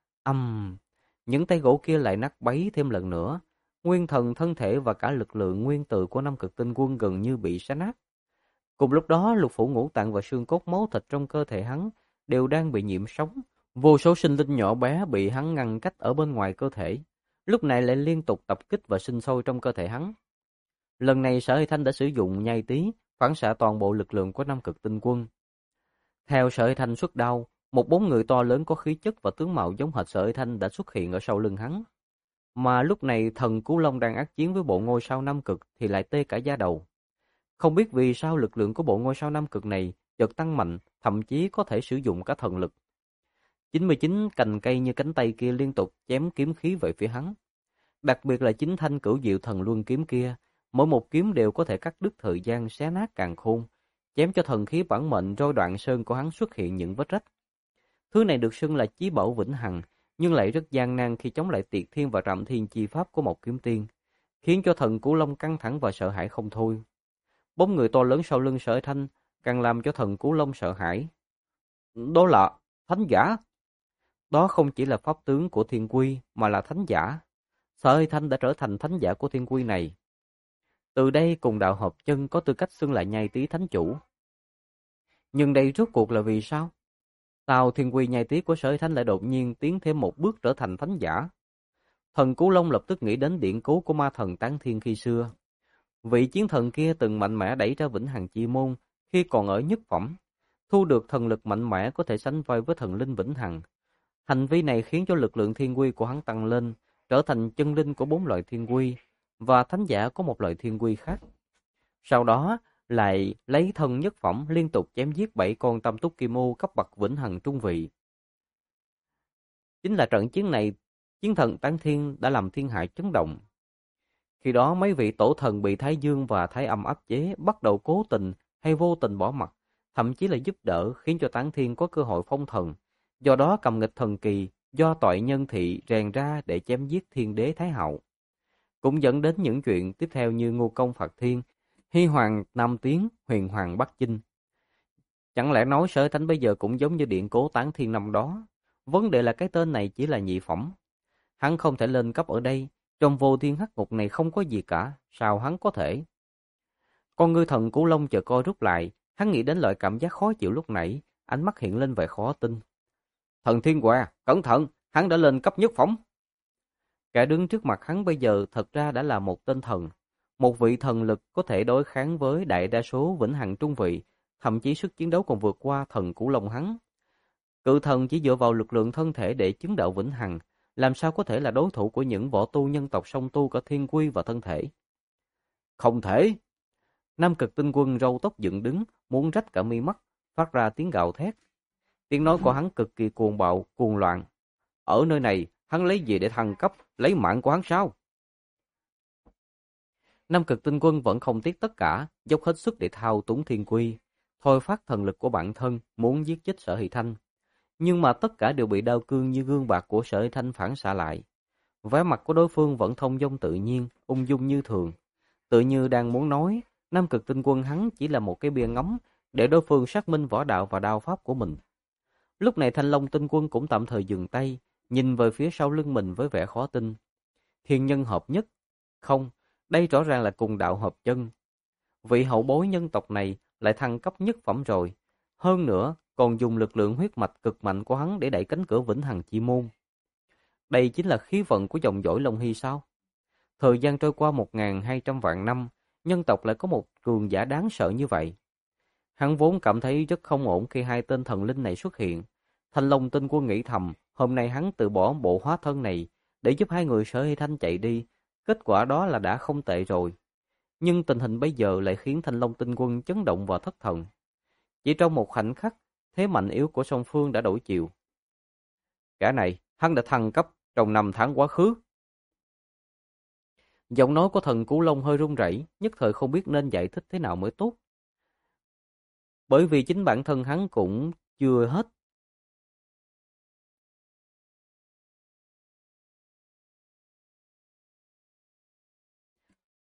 Những tay gỗ kia lại nát bấy thêm lần nữa. Nguyên thần, thân thể và cả lực lượng nguyên tử của Nam Cực Tinh Quân gần như bị xé nát. Cùng lúc đó, lục phủ ngũ tạng và xương cốt máu thịt trong cơ thể hắn đều đang bị nhiễm sóng. Vô số sinh linh nhỏ bé bị hắn ngăn cách ở bên ngoài cơ thể, lúc này lại liên tục tập kích và sinh sôi trong cơ thể hắn. Lần này Sở Hy Thanh đã sử dụng nhai tí, phản xạ toàn bộ lực lượng của Nam Cực Tinh Quân. Theo Sở Hy Thanh xuất đao, một bóng người to lớn có khí chất và tướng mạo giống hệt Sở Hy Thanh đã xuất hiện ở sau lưng hắn. Mà lúc này thần Cú Long đang ác chiến với bộ ngôi sao Nam Cực thì lại tê cả da đầu. Không biết vì sao lực lượng của bộ ngôi sao Nam Cực này chợt tăng mạnh, thậm chí có thể sử dụng cả thần lực. 99 cành cây như cánh tay kia liên tục chém kiếm khí về phía hắn. Đặc biệt là 9 thanh cửu diệu thần luân kiếm kia, mỗi một kiếm đều có thể cắt đứt thời gian, xé nát càn khôn, chém cho thần khí bản mệnh roi đoạn sơn của hắn xuất hiện những vết rách. Thứ này được xưng là chí bảo vĩnh hằng, nhưng lại rất gian nan khi chống lại Tiệt Thiên và Trạm Thiên chi pháp của một kiếm tiên, khiến cho thần Cửu Long căng thẳng và sợ hãi không thôi. Bóng người to lớn sau lưng Sở Hy Thanh càng làm cho thần Cửu Long sợ hãi. Đó là thánh giả. Đó không chỉ là pháp tướng của Thiên Quy mà là thánh giả. Sở Hy Thanh đã trở thành thánh giả của Thiên Quy này. Từ đây cùng đạo hợp chân có tư cách xưng lại nhai tí thánh chủ. Nhưng đây rốt cuộc là vì sao? Sao Thiên Quy nhai tí của Sở Hy Thanh lại đột nhiên tiến thêm một bước trở thành thánh giả? Thần Cú Long lập tức nghĩ đến điển cố của ma thần Tán Thiên khi xưa. Vị chiến thần kia từng mạnh mẽ đẩy ra vĩnh hằng chi môn khi còn ở nhất phẩm, thu được thần lực mạnh mẽ có thể sánh vai với thần linh vĩnh hằng. Hành vi này khiến cho lực lượng thiên quy của hắn tăng lên, trở thành chân linh của 4 loại thiên quy và thánh giả có một loại thiên quy khác. Sau đó lại lấy thân nhất phẩm liên tục chém giết 7 con tam túc kim ô cấp bậc vĩnh hằng trung vị. Chính là trận chiến này, chiến thần Tán Thiên đã làm thiên hạ chấn động. Khi đó mấy vị tổ thần bị Thái Dương và Thái Âm áp chế bắt đầu cố tình hay vô tình bỏ mặt, thậm chí là giúp đỡ khiến cho Tán Thiên có cơ hội phong thần. Do đó cầm nghịch thần kỳ do toại nhân thị rèn ra để chém giết thiên đế Thái Hậu. Cũng dẫn đến những chuyện tiếp theo như Ngô Công phạt thiên, Hy Hoàng Nam Tiến, Huyền Hoàng Bắc Chinh. Chẳng lẽ nói Sở Thánh bây giờ cũng giống như điện cố Tán Thiên năm đó? Vấn đề là cái tên này chỉ là nhị phẩm. Hắn không thể lên cấp ở đây, trong vô thiên hắc ngục này không có gì cả, sao hắn có thể? Con ngư thần Cửu Long chợt co rút lại, hắn nghĩ đến loại cảm giác khó chịu lúc nãy, ánh mắt hiện lên vẻ khó tin. Thần Thiên Hòa, cẩn thận, hắn đã lên cấp nhất phẩm. Kẻ đứng trước mặt hắn bây giờ thật ra đã là một tên thần, một vị thần lực có thể đối kháng với đại đa số vĩnh hằng trung vị, thậm chí sức chiến đấu còn vượt qua thần Cửu Long hắn. Cự thần chỉ dựa vào lực lượng thân thể để chứng đạo vĩnh hằng, làm sao có thể là đối thủ của những võ tu nhân tộc song tu cả thiên quy và thân thể? Không thể! Nam Cực Tinh Quân râu tóc dựng đứng, muốn rách cả mi mắt, phát ra tiếng gào thét. Tiếng nói của hắn cực kỳ cuồng bạo, cuồng loạn. Ở nơi này, hắn lấy gì để thăng cấp, lấy mạng của hắn sao? Nam Cực Tinh Quân vẫn không tiếc tất cả, dốc hết sức để thao túng thiên quy, thôi phát thần lực của bản thân, muốn giết chết Sở Hy Thanh. Nhưng mà tất cả đều bị đao cương như gương bạc của Sở Hy Thanh phản xạ lại. Vẻ mặt của đối phương vẫn thông dong tự nhiên, ung dung như thường. Tự như đang muốn nói, Nam Cực Tinh Quân hắn chỉ là một cái bia ngắm để đối phương xác minh võ đạo và đao pháp của mình. Lúc này Thanh Long Tinh Quân cũng tạm thời dừng tay, nhìn về phía sau lưng mình với vẻ khó tin. Thiên nhân hợp nhất? Không, đây rõ ràng là cùng đạo hợp chân. Vị hậu bối nhân tộc này lại thăng cấp nhất phẩm rồi. Hơn nữa, còn dùng lực lượng huyết mạch cực mạnh của hắn để đẩy cánh cửa vĩnh hằng chi môn. Đây chính là khí vận của dòng dõi Long Hy sao? Thời gian trôi qua 1.200 vạn năm, nhân tộc lại có một cường giả đáng sợ như vậy. Hắn vốn cảm thấy rất không ổn khi hai tên thần linh này xuất hiện. Thanh Long Tinh Quân nghĩ thầm, hôm nay hắn từ bỏ bộ hóa thân này để giúp hai người Sở Hy Thanh chạy đi. Kết quả đó là đã không tệ rồi. Nhưng tình hình bây giờ lại khiến Thanh Long Tinh Quân chấn động và thất thần. Chỉ trong một khoảnh khắc, thế mạnh yếu của song phương đã đổi chiều. Cả này, hắn đã thăng cấp trong 5 tháng quá khứ. Giọng nói của thần Cửu Long hơi run rẩy, nhất thời không biết nên giải thích thế nào mới tốt. Bởi vì chính bản thân hắn cũng chưa hết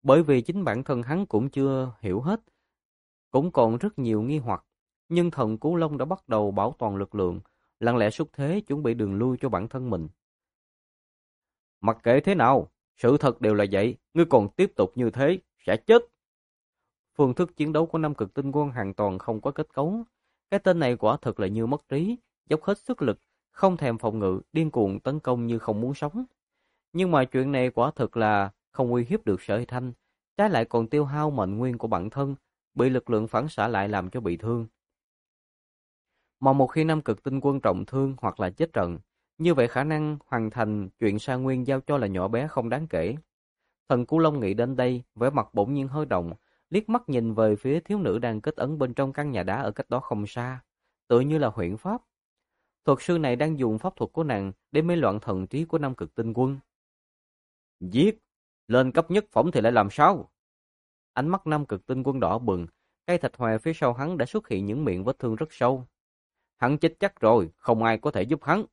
Bởi vì chính bản thân hắn cũng chưa hiểu hết, cũng còn rất nhiều nghi hoặc. Nhưng thần Cú Long đã bắt đầu bảo toàn lực lượng, lặng lẽ xuất thế chuẩn bị đường lui cho bản thân mình. Mặc kệ thế nào, sự thật đều là vậy, ngươi còn tiếp tục như thế, sẽ chết. Phương thức chiến đấu của Nam Cực Tinh Quân hoàn toàn không có kết cấu. Cái tên này quả thực là như mất trí, dốc hết sức lực, không thèm phòng ngự, điên cuồng tấn công như không muốn sống. Nhưng mà chuyện này quả thực là không uy hiếp được Sở Hy Thanh, trái lại còn tiêu hao mệnh nguyên của bản thân, bị lực lượng phản xạ lại làm cho bị thương. Mà một khi Nam Cực Tinh Quân trọng thương hoặc là chết trận, như vậy khả năng hoàn thành chuyện Sa Nguyên giao cho là nhỏ bé không đáng kể. Thần Cú Long nghĩ đến đây, vẻ mặt bỗng nhiên hơi động, liếc mắt nhìn về phía thiếu nữ đang kết ấn bên trong căn nhà đá ở cách đó không xa, tựa như là huyễn pháp. Thuật sư này đang dùng pháp thuật của nàng để mê loạn thần trí của Nam Cực Tinh Quân. Giết! Lên cấp nhất phẩm thì lại làm sao? Ánh mắt Nam Cực Tinh Quân đỏ bừng, cây thạch hòe phía sau hắn đã xuất hiện những miệng vết thương rất sâu. Hắn chết chắc rồi, không ai có thể giúp hắn.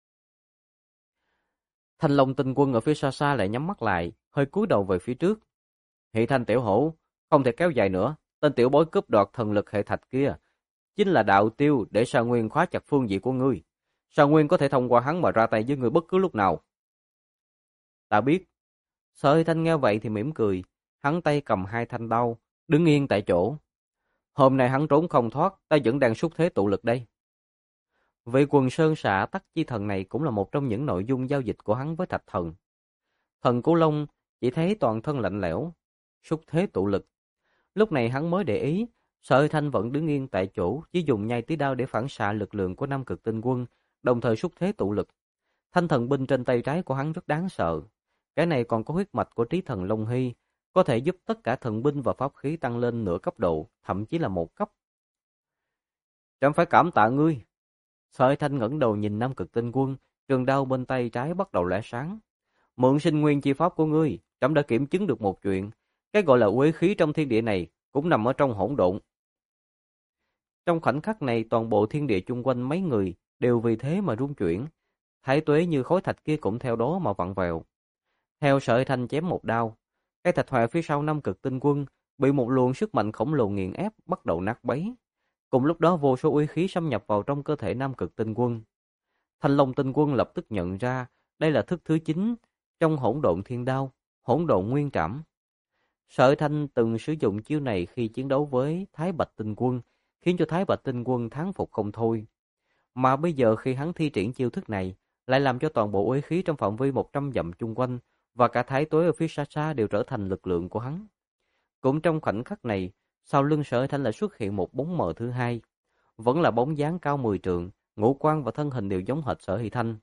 Thanh Long Tinh Quân ở phía xa xa lại nhắm mắt lại, hơi cúi đầu về phía trước. Hệ Thanh tiểu hữu, không thể kéo dài nữa, tên tiểu bối cướp đoạt thần lực hệ thạch kia chính là đạo tiêu để Sa Nguyên khóa chặt phương vị của ngươi. Sa Nguyên có thể thông qua hắn mà ra tay với ngươi bất cứ lúc nào. Ta biết. Sở Hy Thanh nghe vậy thì mỉm cười, hắn tay cầm hai thanh đao, đứng yên tại chỗ. Hôm nay hắn trốn không thoát, ta vẫn đang xúc thế tụ lực đây. Vị quần sơn xạ tắc chi thần này cũng là một trong những nội dung giao dịch của hắn với thạch thần. Thần Cửu Long chỉ thấy toàn thân lạnh lẽo, xúc thế tụ lực. Lúc này hắn mới để ý, Sở Hy Thanh vẫn đứng yên tại chỗ, chỉ dùng nhai tí đao để phản xạ lực lượng của Nam Cực Tinh Quân, đồng thời xúc thế tụ lực. Thanh thần binh trên tay trái của hắn rất đáng sợ. Cái này còn có huyết mạch của trí thần Long Hy, có thể giúp tất cả thần binh và pháp khí tăng lên nửa cấp độ, thậm chí là một cấp. Chẳng phải cảm tạ ngươi. Sở Hy Thanh ngẩng đầu nhìn Nam Cực Tinh Quân, trường đao bên tay trái bắt đầu lóe sáng. Mượn sinh nguyên chi pháp của ngươi, trẫm đã kiểm chứng được một chuyện, cái gọi là uế khí trong thiên địa này cũng nằm ở trong hỗn độn. Trong khoảnh khắc này, toàn bộ thiên địa chung quanh mấy người đều vì thế mà rung chuyển. Thái tuế như khối thạch kia cũng theo đó mà vặn vẹo. Theo Sở Hy Thanh chém một đao, cái thạch hòe phía sau Nam Cực Tinh Quân bị một luồng sức mạnh khổng lồ nghiền ép, bắt đầu nát bấy. Cùng lúc đó vô số uy khí xâm nhập vào trong cơ thể Nam Cực Tinh Quân. Thanh Long Tinh Quân lập tức nhận ra đây là thức thứ 9 trong hỗn độn thiên đao, hỗn độn nguyên trảm. Sở Thanh từng sử dụng chiêu này khi chiến đấu với Thái Bạch Tinh Quân, khiến cho Thái Bạch Tinh Quân thán phục không thôi. Mà bây giờ khi hắn thi triển chiêu thức này, lại làm cho toàn bộ uế khí trong phạm vi 100 dặm chung quanh và cả thái tuế ở phía xa xa đều trở thành lực lượng của hắn. Cũng trong khoảnh khắc này, sau lưng Sở Thanh lại xuất hiện một bóng mờ thứ hai, vẫn là bóng dáng cao 10 trượng, ngũ quan và thân hình đều giống hệt Sở Hy Thanh.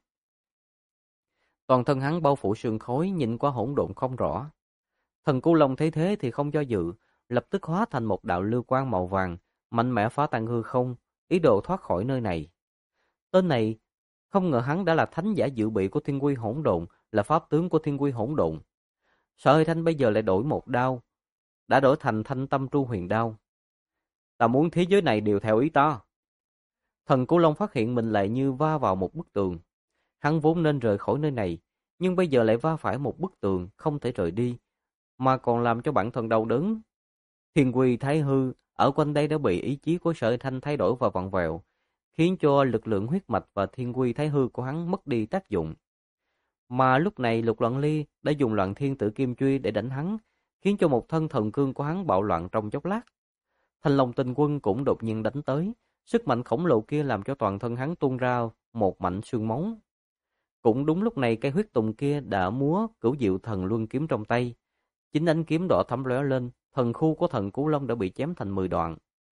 Toàn thân hắn bao phủ sương khói, nhìn qua hỗn độn không rõ. Thần Cú Long thấy thế thì không do dự, lập tức hóa thành một đạo lưu quang màu vàng, mạnh mẽ phá tan hư không, ý đồ thoát khỏi nơi này. Tên này, không ngờ hắn đã là thánh giả dự bị của Thiên Quy Hỗn Độn, là pháp tướng của Thiên Quy Hỗn Độn. Sở Hy Thanh bây giờ lại đổi một đao, đã đổi thành Thanh Tâm Tru Huyền Đao. Ta muốn thế giới này đều theo ý ta. Thần Cú Long phát hiện mình lại như va vào một bức tường. Hắn vốn nên rời khỏi nơi này, nhưng bây giờ lại va phải một bức tường, không thể rời đi, mà còn làm cho bản thân đau đớn. Thiên Quy Thái Hư ở quanh đây đã bị ý chí của Sở Hy Thanh thay đổi và vặn vẹo, khiến cho lực lượng huyết mạch và Thiên Quy Thái Hư của hắn mất đi tác dụng. Mà lúc này Lục Loạn Ly đã dùng Loạn Thiên Tử Kim Truy để đánh hắn, khiến cho một thân thần cương của hắn bạo loạn trong chốc lát. Thanh Long Tinh Quân cũng đột nhiên đánh tới, sức mạnh khổng lồ kia làm cho toàn thân hắn tuôn ra một mảnh xương máu. Cũng đúng lúc này cây huyết tùng kia đã múa Cửu Diệu Thần Luân kiếm trong tay, chính ánh kiếm đỏ thắm lóe lên, thần khu của thần Cú Long đã bị chém thành 10 đoạn.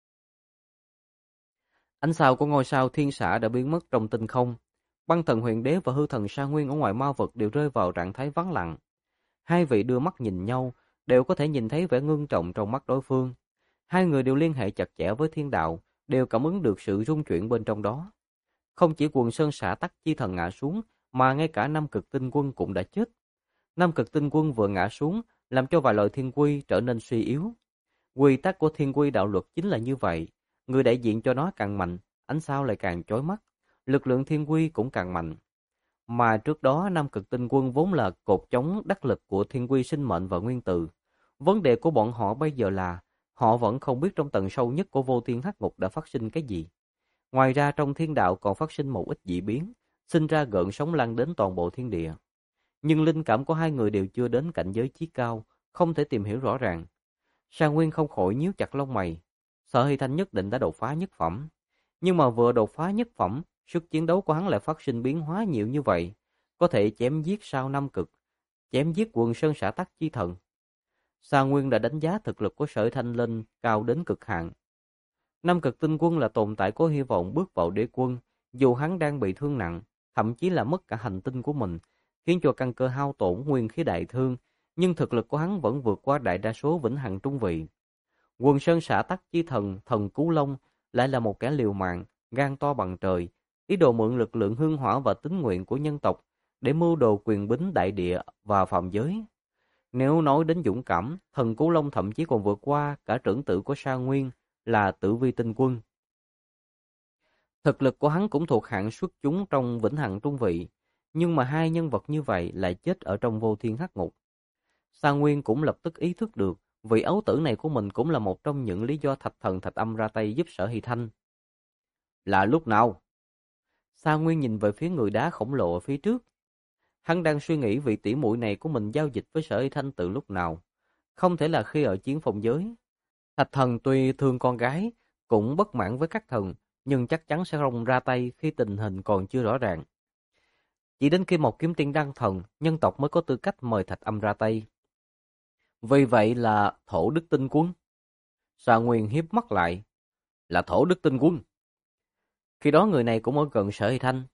Ánh sao của ngôi sao thiên xạ đã biến mất trong tinh không. Băng thần Huyền Đế và hư thần Sa Nguyên ở ngoài ma vực đều rơi vào trạng thái vắng lặng. Hai vị đưa mắt nhìn nhau, đều có thể nhìn thấy vẻ ngưng trọng trong mắt đối phương. Hai người đều liên hệ chặt chẽ với thiên đạo, đều cảm ứng được sự rung chuyển bên trong đó. Không chỉ quần sơn xạ tắc chi thần ngã xuống, mà ngay cả Nam Cực Tinh Quân cũng đã chết. Nam Cực Tinh Quân vừa ngã xuống, làm cho vài loại thiên quy trở nên suy yếu. Quy tắc của thiên quy đạo luật chính là như vậy. Người đại diện cho nó càng mạnh, ánh sao lại càng chói mắt, lực lượng thiên quy cũng càng mạnh. Mà trước đó Nam Cực Tinh Quân vốn là cột chống đắc lực của thiên quy sinh mệnh và nguyên tử, Vấn đề của bọn họ bây giờ là họ vẫn không biết trong tầng sâu nhất của vô thiên hắc ngục đã phát sinh cái gì. Ngoài ra trong thiên đạo còn phát sinh một ít dị biến, sinh ra gợn sóng lan đến toàn bộ thiên địa. Nhưng linh cảm của hai người đều chưa đến cảnh giới chí cao, không thể tìm hiểu rõ ràng. Sa Nguyên không khỏi nhíu chặt lông mày. Sở Hy Thanh nhất định đã đột phá nhất phẩm. Nhưng mà vừa đột phá nhất phẩm, sức chiến đấu của hắn lại phát sinh biến hóa nhiều như vậy. Có thể chém giết sao năm cực, chém giết quần sơn xã tắc chi thần. Sa Nguyên đã đánh giá thực lực của Sở Hy Thanh lên cao đến cực hạn. Nam cực tinh quân là tồn tại có hy vọng bước vào đế quân, dù hắn đang bị thương nặng, thậm chí là mất cả hành tinh của mình, khiến cho căn cơ hao tổn, nguyên khí đại thương, nhưng thực lực của hắn vẫn vượt qua đại đa số vĩnh hằng trung vị. Quần sơn xã tắc chi thần, thần Cú Long lại là một kẻ liều mạng, gan to bằng trời, ý đồ mượn lực lượng hương hỏa và tín nguyện của nhân tộc để mưu đồ quyền bính đại địa và phàm giới. Nếu nói đến dũng cảm, thần Cú Long thậm chí còn vượt qua cả trưởng tử của Sa Nguyên là Tử Vi Tinh Quân. Thực lực của hắn cũng thuộc hạng xuất chúng trong vĩnh hằng trung vị, nhưng mà hai nhân vật như vậy lại chết ở trong vô thiên hắc ngục. Sa Nguyên cũng lập tức ý thức được, vị ấu tử này của mình cũng là một trong những lý do Thạch Thần Thạch Âm ra tay giúp Sở Hy Thanh. Là lúc nào? Sa Nguyên nhìn về phía người đá khổng lồ ở phía trước. Hắn đang suy nghĩ vị tỷ muội này của mình giao dịch với Sở Hy Thanh từ lúc nào. Không thể là khi ở chiến phong giới. Thạch Thần tuy thương con gái, cũng bất mãn với các thần, nhưng chắc chắn sẽ không ra tay khi tình hình còn chưa rõ ràng. Chỉ đến khi một kiếm tiên đăng thần, nhân tộc mới có tư cách mời Thạch Âm ra tay. Vì vậy là Thổ Đức Tinh Quân. Sa Nguyên hiếp mắt lại. Là Thổ Đức Tinh Quân. Khi đó người này cũng ở gần Sở Hy Thanh.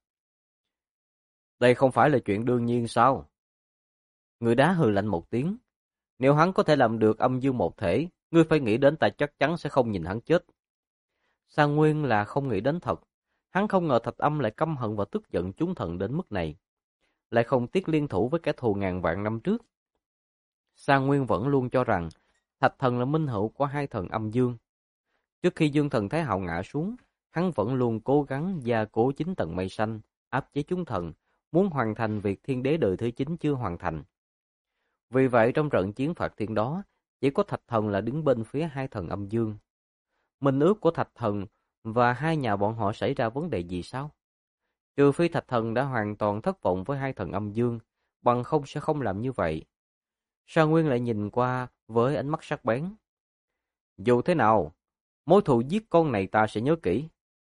Đây không phải là chuyện đương nhiên sao? Người đá hừ lạnh một tiếng. Nếu hắn có thể làm được âm dương một thể, ngươi phải nghĩ đến ta chắc chắn sẽ không nhìn hắn chết. Sa Nguyên là không nghĩ đến thật. Hắn không ngờ Thạch Âm lại căm hận và tức giận chúng thần đến mức này. Lại không tiếc liên thủ với kẻ thù ngàn vạn năm trước. Sa Nguyên vẫn luôn cho rằng Thạch Thần là minh hữu của hai thần âm dương. Trước khi dương thần Thái Hạo ngã xuống, hắn vẫn luôn cố gắng gia cố 9 tầng mây xanh, áp chế chúng thần, muốn hoàn thành việc thiên đế đời thứ 9 chưa hoàn thành. Vì vậy trong trận chiến phạt thiên đó, chỉ có Thạch Thần là đứng bên phía hai thần âm dương. Minh ước của Thạch Thần và hai nhà bọn họ xảy ra vấn đề gì sao? Trừ phi Thạch Thần đã hoàn toàn thất vọng với hai thần âm dương, bằng không sẽ không làm như vậy. Sa Nguyên lại nhìn qua với ánh mắt sắc bén. Dù thế nào, mối thù giết con này ta sẽ nhớ kỹ.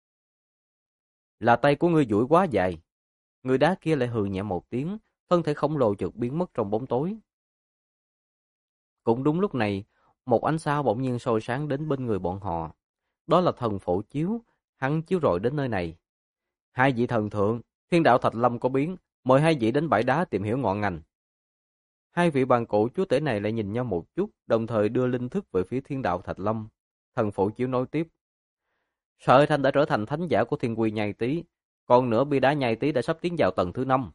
Là tay của ngươi duỗi quá dài. Người đá kia lại hừ nhẹ một tiếng, thân thể khổng lồ chợt biến mất trong bóng tối. Cũng đúng lúc này, một ánh sao bỗng nhiên soi sáng đến bên người bọn họ. Đó là thần phổ chiếu, hắn chiếu rọi đến nơi này. Hai vị thần thượng, thiên đạo Thạch Lâm có biến, mời hai vị đến bãi đá tìm hiểu ngọn ngành. Hai vị bàn cổ chúa tể này lại nhìn nhau một chút, đồng thời đưa linh thức về phía thiên đạo Thạch Lâm. Thần phổ chiếu nói tiếp. Sở Hy Thanh đã trở thành thánh giả của thiên quy nhai tý, còn nữa bia đá nhai tý đã sắp tiến vào tầng thứ 5.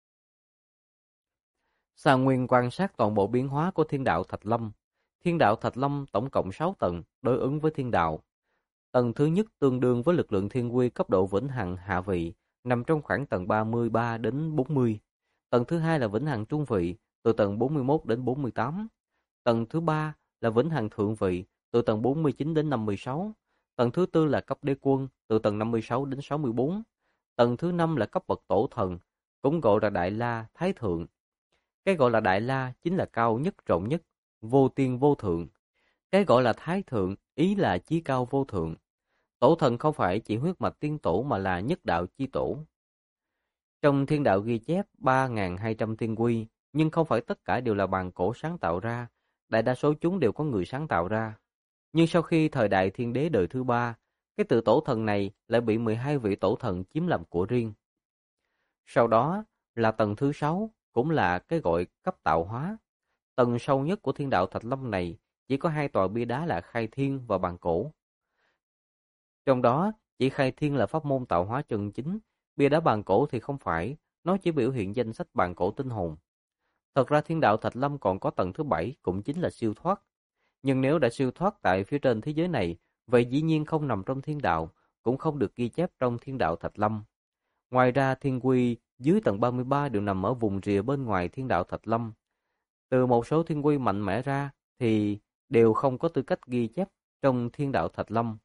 Sa Nguyên quan sát toàn bộ biến hóa của thiên đạo Thạch Lâm. Thiên đạo Thạch Lâm tổng cộng 6 tầng, đối ứng với thiên đạo. Tầng thứ nhất tương đương với lực lượng thiên quy cấp độ vĩnh hằng hạ vị, nằm trong khoảng tầng 33 đến 40. Tầng thứ hai là vĩnh hằng trung vị, từ tầng 41 đến 48. Tầng thứ ba là vĩnh hằng thượng vị, từ tầng 49 đến 56. Tầng thứ tư là cấp đế quân, từ tầng 56 đến 64. Tầng thứ năm là cấp bậc tổ thần, cũng gọi là Đại La, Thái Thượng. Cái gọi là Đại La chính là cao nhất, rộng nhất, vô tiên vô thượng. Cái gọi là Thái Thượng, ý là chí cao vô thượng. Tổ thần không phải chỉ huyết mạch tiên tổ mà là nhất đạo chi tổ. Trong thiên đạo ghi chép 3.200 thiên quy, nhưng không phải tất cả đều là bàn cổ sáng tạo ra, đại đa số chúng đều có người sáng tạo ra. Nhưng sau khi thời đại thiên đế đời thứ 3, cái từ tổ thần này lại bị 12 vị tổ thần chiếm làm của riêng. Sau đó là tầng thứ 6, cũng là cái gọi cấp tạo hóa. Tầng sâu nhất của thiên đạo Thạch Lâm này chỉ có 2 tòa bia đá là Khai Thiên và Bàn Cổ. Trong đó, chỉ Khai Thiên là pháp môn tạo hóa chân chính, bia đá Bàn Cổ thì không phải, nó chỉ biểu hiện danh sách Bàn Cổ tinh hồn. Thật ra thiên đạo Thạch Lâm còn có tầng thứ 7, cũng chính là siêu thoát. Nhưng nếu đã siêu thoát tại phía trên thế giới này, vậy dĩ nhiên không nằm trong thiên đạo, cũng không được ghi chép trong thiên đạo Thạch Lâm. Ngoài ra thiên quy dưới tầng 33 đều nằm ở vùng rìa bên ngoài thiên đạo Thạch Lâm. Từ một số thiên quy mạnh mẽ ra, thì đều không có tư cách ghi chép trong Thiên Đạo Thạch Lâm.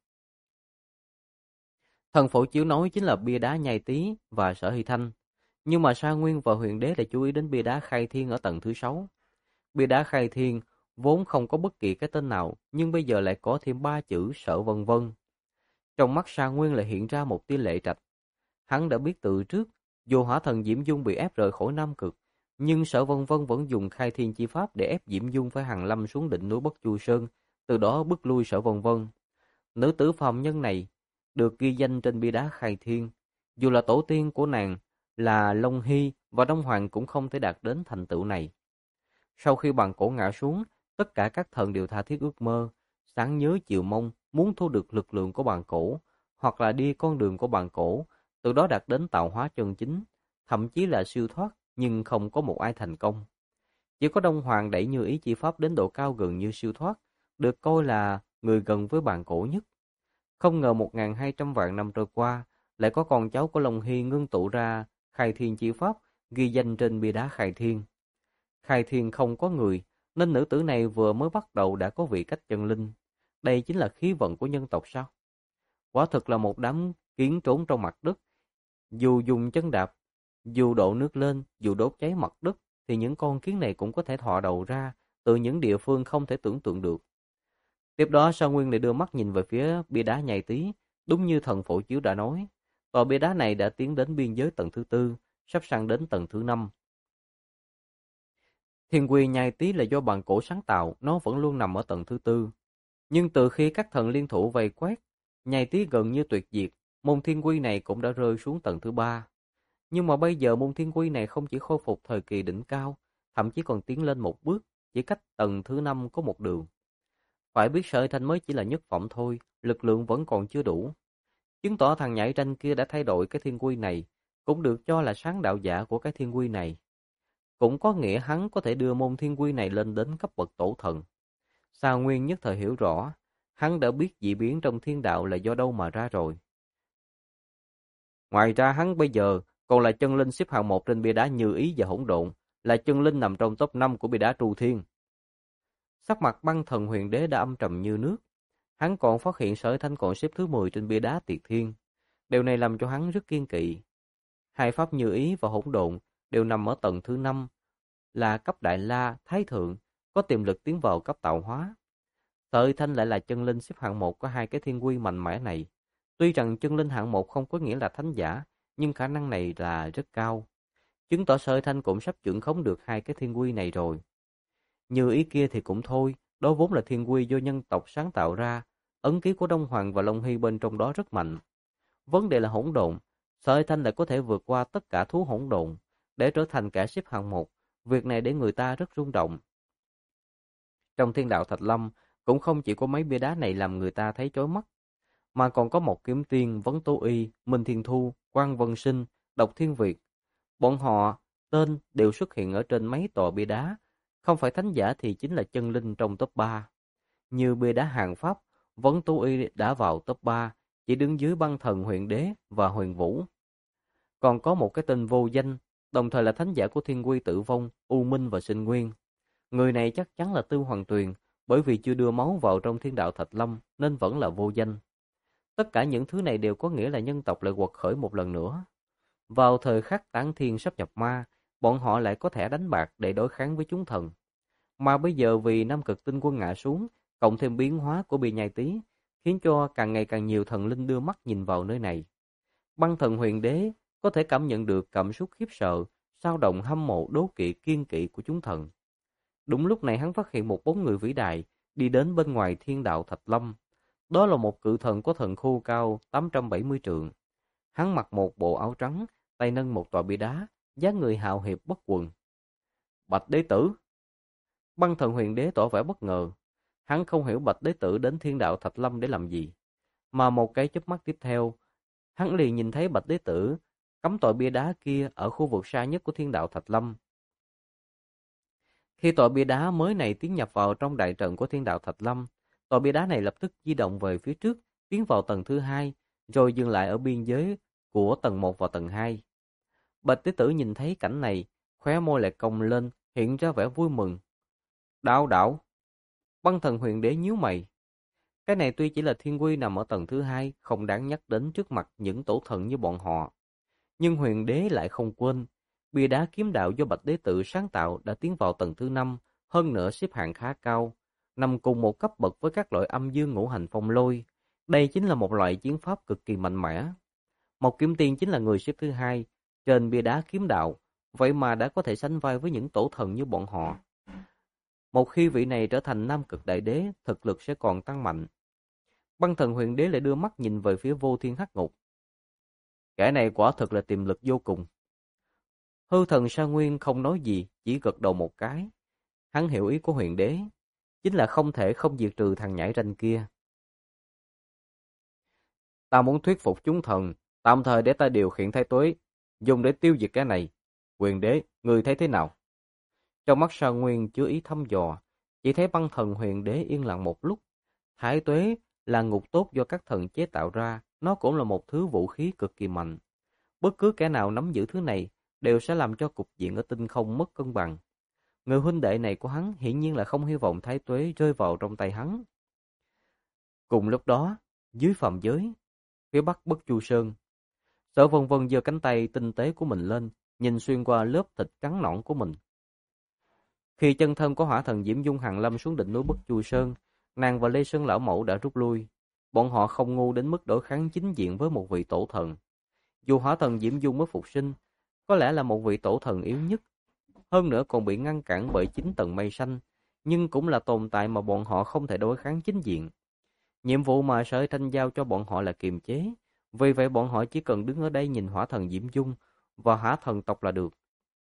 Thần Phổ Chiếu nói chính là bia đá Nhai Tý và Sở Hy Thanh, nhưng mà Sa Nguyên và Huyền Đế lại chú ý đến bia đá Khai Thiên ở tầng thứ 6. Bia đá Khai Thiên vốn không có bất kỳ cái tên nào, nhưng bây giờ lại có thêm 3 chữ Sở Vân Vân. Trong mắt Sa Nguyên lại hiện ra một tia lệ trạch. Hắn đã biết từ trước, dù Hỏa Thần Diễm Dung bị ép rời khỏi Nam Cực, nhưng Sở Vân Vân vẫn dùng Khai Thiên chi pháp để ép Diễm Dung phải hàng lâm xuống đỉnh núi Bất Chu Sơn, từ đó bức lui Sở Vân Vân. Nữ tử phàm nhân này được ghi danh trên bia đá Khai Thiên, dù là tổ tiên của nàng là Long Hy và Đông Hoàng cũng không thể đạt đến thành tựu này. Sau khi bàn cổ ngã xuống, tất cả các thần đều tha thiết ước mơ, sáng nhớ chiều mong muốn thu được lực lượng của bàn cổ, hoặc là đi con đường của bàn cổ, từ đó đạt đến tạo hóa chân chính, thậm chí là siêu thoát, nhưng không có một ai thành công. Chỉ có Đông Hoàng đẩy Như Ý chi pháp đến độ cao gần như siêu thoát, được coi là người gần với bàn cổ nhất. Không ngờ 1.200 vạn năm trôi qua, lại có con cháu của Long Hy ngưng tụ ra Khai Thiên chi pháp, ghi danh trên bia đá Khai Thiên. Khai Thiên không có người, nên nữ tử này vừa mới bắt đầu đã có vị cách chân linh. Đây chính là khí vận của nhân tộc sao? Quả thực là một đám kiến trốn trong mặt đất. Dù dùng chân đạp, dù đổ nước lên, dù đốt cháy mặt đất, thì những con kiến này cũng có thể thò đầu ra từ những địa phương không thể tưởng tượng được. Tiếp đó Sa Nguyên lại đưa mắt nhìn về phía bia đá Nhai Tý, đúng như thần Phổ Chiếu đã nói. Tòa bia đá này đã tiến đến biên giới tầng thứ 4, sắp sang đến tầng thứ 5. Thiên quy Nhai Tý là do bàn cổ sáng tạo, nó vẫn luôn nằm ở tầng thứ 4. Nhưng từ khi các thần liên thủ vây quét, Nhai Tý gần như tuyệt diệt, môn thiên quy này cũng đã rơi xuống tầng thứ 3. Nhưng mà bây giờ môn thiên quy này không chỉ khôi phục thời kỳ đỉnh cao, thậm chí còn tiến lên một bước, chỉ cách tầng thứ 5 có một đường. Phải biết Sở Thanh mới chỉ là nhất phẩm thôi, lực lượng vẫn còn chưa đủ. Chứng tỏ thằng nhãi ranh kia đã thay đổi cái thiên quy này, cũng được cho là sáng đạo giả của cái thiên quy này. Cũng có nghĩa hắn có thể đưa môn thiên quy này lên đến cấp bậc tổ thần. Sa Nguyên nhất thời hiểu rõ, hắn đã biết dị biến trong thiên đạo là do đâu mà ra rồi. Ngoài ra hắn bây giờ còn là chân linh xếp hạng 1 trên bia đá Như Ý và Hỗn Độn, là chân linh nằm trong top 5 của bia đá Tru Thiên. Sắc mặt Băng Thần Huyền Đế đã âm trầm như nước. Hắn còn phát hiện Sở Thanh còn xếp thứ 10 trên bia đá Tiệt Thiên. Điều này làm cho hắn rất kiêng kỵ. Hai pháp Như Ý và Hỗn Độn đều nằm ở tầng thứ 5, là cấp Đại La, Thái Thượng, có tiềm lực tiến vào cấp tạo hóa. Sở Thanh lại là chân linh xếp hạng 1 có hai cái thiên quy mạnh mẽ này. Tuy rằng chân linh hạng 1 không có nghĩa là thánh giả, nhưng khả năng này là rất cao. Chứng tỏ Sở Thanh cũng sắp trưởng khống được hai cái thiên quy này rồi. Như Ý kia thì cũng thôi, đó vốn là thiên quy do nhân tộc sáng tạo ra, ấn ký của Đông Hoàng và Long Hy bên trong đó rất mạnh. Vấn đề là hỗn độn, Sở Thanh lại có thể vượt qua tất cả thú hỗn độn, để trở thành kẻ xếp hạng 1, việc này để người ta rất rung động. Trong Thiên Đạo Thạch Lâm, cũng không chỉ có mấy bia đá này làm người ta thấy chói mắt, mà còn có một Kiếm Tiên, Vấn Tố Y, Minh Thiên Thu, Quang Vân Sinh, Độc Thiên Việt. Bọn họ tên đều xuất hiện ở trên mấy tòa bia đá, không phải thánh giả thì chính là chân linh trong top 3. Như bia đá Hàng Pháp, Vấn Tố Y đã vào top 3, chỉ đứng dưới Băng Thần Huyền Đế và Huyền Vũ. Còn có một cái tên vô danh, đồng thời là thánh giả của Thiên Quy Tử Vong, U Minh và Sinh Nguyên. Người này chắc chắn là Tư Hoàng Tuyền, bởi vì chưa đưa máu vào trong Thiên Đạo Thạch Lâm nên vẫn là vô danh. Tất cả những thứ này đều có nghĩa là nhân tộc lại quật khởi một lần nữa. Vào thời khắc tán thiên sắp nhập ma, bọn họ lại có thể đánh bạc để đối kháng với chúng thần. Mà bây giờ vì Nam Cực Tinh Quân ngã xuống, cộng thêm biến hóa của bia Nhai Tý, khiến cho càng ngày càng nhiều thần linh đưa mắt nhìn vào nơi này. Băng Thần Huyền Đế có thể cảm nhận được cảm xúc khiếp sợ, sao động hâm mộ đố kỵ kiên kỵ của chúng thần. Đúng lúc này hắn phát hiện một bóng người vĩ đại đi đến bên ngoài Thiên Đạo Thạch Lâm. Đó là một cự thần có thần khu cao 870 trượng. Hắn mặc một bộ áo trắng, tay nâng một tòa bia đá, dáng người hào hiệp bất quần. Bạch Đế Tử! Băng Thần Huyền Đế tỏ vẻ bất ngờ. Hắn không hiểu Bạch Đế Tử đến Thiên Đạo Thạch Lâm để làm gì. Mà một cái chớp mắt tiếp theo, hắn liền nhìn thấy Bạch Đế Tử cắm tòa bia đá kia ở khu vực xa nhất của Thiên Đạo Thạch Lâm. Khi tòa bia đá mới này tiến nhập vào trong đại trận của Thiên Đạo Thạch Lâm, tòa bia đá này lập tức di động về phía trước, tiến vào tầng thứ 2, rồi dừng lại ở biên giới của tầng 1 và tầng 2. Bạch Tế Tử nhìn thấy cảnh này, khóe môi lại cong lên, hiện ra vẻ vui mừng. Đạo đạo! Băng Thần Huyền Đế nhíu mày. Cái này tuy chỉ là thiên quy nằm ở tầng thứ hai, không đáng nhắc đến trước mặt những tổ thần như bọn họ. Nhưng Huyền Đế lại không quên, bia đá kiếm đạo do Bạch Đế tự sáng tạo đã tiến vào tầng thứ 5, hơn nữa xếp hạng khá cao, nằm cùng một cấp bậc với các loại âm dương ngũ hành phong lôi. Đây chính là một loại chiến pháp cực kỳ mạnh mẽ. Một Kiếm Tiên chính là người xếp thứ hai trên bia đá kiếm đạo, vậy mà đã có thể sánh vai với những tổ thần như bọn họ. Một khi vị này trở thành Nam Cực Đại Đế, thực lực sẽ còn tăng mạnh. Băng Thần Huyền Đế lại đưa mắt nhìn về phía Vô Thiên Hắc Ngục. Kẻ này quả thực là tiềm lực vô cùng. Hư Thần Sa Nguyên không nói gì, chỉ gật đầu một cái. Hắn hiểu ý của Huyền Đế, chính là không thể không diệt trừ thằng nhãi ranh kia. Ta muốn thuyết phục chúng thần, tạm thời để ta điều khiển Thái Tuế, dùng để tiêu diệt cái này. Huyền Đế, ngươi thấy thế nào? Trong mắt Sa Nguyên chứa ý thăm dò, chỉ thấy Băng Thần Huyền Đế yên lặng một lúc. Thái Tuế là ngục tốt do các thần chế tạo ra, nó cũng là một thứ vũ khí cực kỳ mạnh. Bất cứ kẻ nào nắm giữ thứ này đều sẽ làm cho cục diện ở tinh không mất cân bằng. Người huynh đệ này của hắn hiển nhiên là không hy vọng Thái Tuế rơi vào trong tay hắn. Cùng lúc đó, dưới phàm giới, phía bắc Bất Chu Sơn, Sở Vân Vân giơ cánh tay tinh tế của mình lên, nhìn xuyên qua lớp thịt trắng nõn của mình. Khi chân thân của Hỏa Thần Diễm Dung hàng lâm xuống đỉnh núi Bất Chu Sơn, nàng và Lê Sơn lão mẫu đã rút lui. Bọn họ không ngu đến mức đối kháng chính diện với một vị tổ thần. Dù Hỏa Thần Diễm Dung mới phục sinh, có lẽ là một vị tổ thần yếu nhất, hơn nữa còn bị ngăn cản bởi 9 tầng mây xanh, nhưng cũng là tồn tại mà bọn họ không thể đối kháng chính diện. Nhiệm vụ mà Sở Tranh giao cho bọn họ là kiềm chế, vì vậy bọn họ chỉ cần đứng ở đây nhìn Hỏa Thần Diễm Dung và Hỏa Thần tộc là được.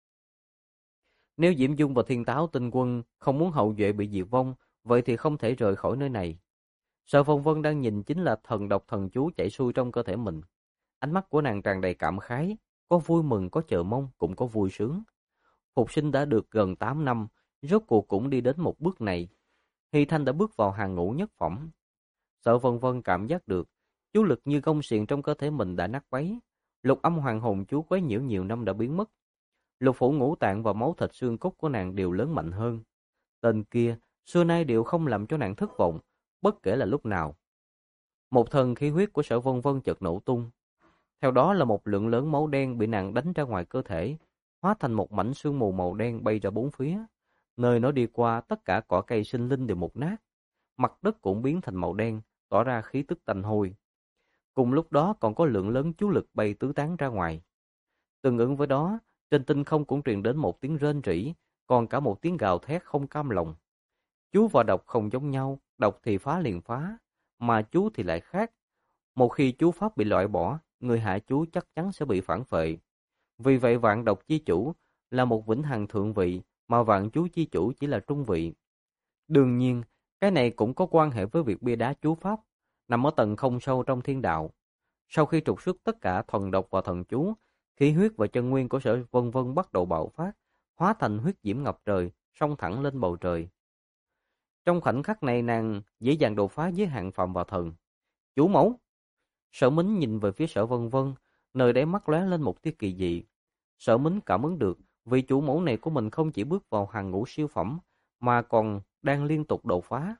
Nếu Diễm Dung và Thiên Táo Tinh Quân không muốn hậu duệ bị diệt vong, vậy thì không thể rời khỏi nơi này. Sở Vân Vân đang nhìn chính là thần độc thần chú chảy xuôi trong cơ thể mình. Ánh mắt của nàng tràn đầy cảm khái, có vui mừng, có chờ mong, cũng có vui sướng. Phục sinh đã được gần 8 năm, rốt cuộc cũng đi đến một bước này. Hy Thanh đã bước vào hàng ngũ nhất phẩm. Sở Vân Vân cảm giác được, chú lực như gông xiềng trong cơ thể mình đã nát bấy. Lục âm hoàng hồn chú quấy nhiễu nhiều năm đã biến mất. Lục phủ ngũ tạng và máu thịt xương cốt của nàng đều lớn mạnh hơn. Tên kia, xưa nay đều không làm cho nàng thất vọng, bất kể là lúc nào. Một thần khí huyết của Sở Vân Vân chợt nổ tung. Theo đó là một lượng lớn máu đen bị nàng đánh ra ngoài cơ thể, hóa thành một mảnh sương mù màu đen bay ra bốn phía. Nơi nó đi qua, tất cả cỏ cây sinh linh đều mục nát. Mặt đất cũng biến thành màu đen, tỏa ra khí tức tanh hôi. Cùng lúc đó còn có lượng lớn chú lực bay tứ tán ra ngoài. Tương ứng với đó, trên tinh không cũng truyền đến một tiếng rên rỉ, còn cả một tiếng gào thét không cam lòng. Chú và độc không giống nhau, độc thì phá liền phá, mà chú thì lại khác. Một khi chú pháp bị loại bỏ, người hạ chú chắc chắn sẽ bị phản phệ. Vì vậy vạn độc chi chủ là một vĩnh hằng thượng vị, mà vạn chú chi chủ chỉ là trung vị. Đương nhiên, cái này cũng có quan hệ với việc bia đá chú pháp, nằm ở tầng không sâu trong thiên đạo. Sau khi trục xuất tất cả thần độc và thần chú, khí huyết và chân nguyên của Sở Vân Vân bắt đầu bạo phát, hóa thành huyết diễm ngập trời, xông thẳng lên bầu trời. Trong khoảnh khắc này nàng dễ dàng đột phá giới hạn phàm và thần. Chủ mẫu! Sở Mính nhìn về phía Sở Vân Vân, nơi đáy mắt lóe lên một tia kỳ dị. Sở Mính cảm ứng được, vị chủ mẫu này của mình không chỉ bước vào hàng ngũ siêu phẩm, mà còn đang liên tục đột phá.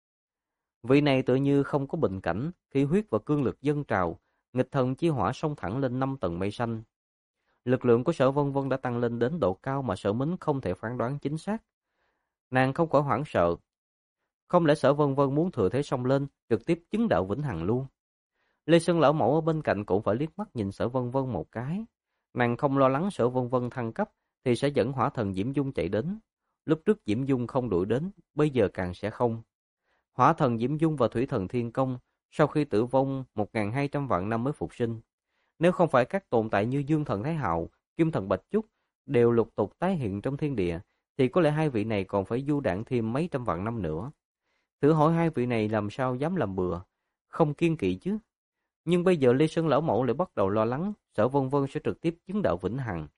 Vị này tự như không có bình cảnh, khí huyết và cương lực dâng trào, nghịch thần chi hỏa xông thẳng lên 5 tầng mây xanh. Lực lượng của Sở Vân Vân đã tăng lên đến độ cao mà Sở Mính không thể phán đoán chính xác. Nàng không khỏi hoảng sợ. Không lẽ Sở Vân Vân muốn thừa thế xông lên, trực tiếp chứng đạo vĩnh hằng luôn? Lê Sơn lão mẫu ở bên cạnh cũng phải liếc mắt nhìn Sở Vân Vân một cái. Nàng không lo lắng Sở Vân Vân thăng cấp thì sẽ dẫn Hỏa Thần Diễm Dung chạy đến. Lúc trước Diễm Dung không đuổi đến, bây giờ càng sẽ không. Hỏa Thần Diễm Dung và Thủy Thần Thiên Công sau khi tử vong 1.200 vạn năm mới phục sinh. Nếu không phải các tồn tại như Dương Thần Thái Hạo, Kim Thần Bạch Trúc đều lục tục tái hiện trong thiên địa, thì có lẽ hai vị này còn phải du đãng thêm mấy trăm vạn năm nữa. Thử hỏi hai vị này làm sao dám làm bừa, không kiêng kỵ chứ. Nhưng bây giờ Lê Sơn lão mẫu lại bắt đầu lo lắng, Sở Vân Vân sẽ trực tiếp chứng đạo vĩnh hằng.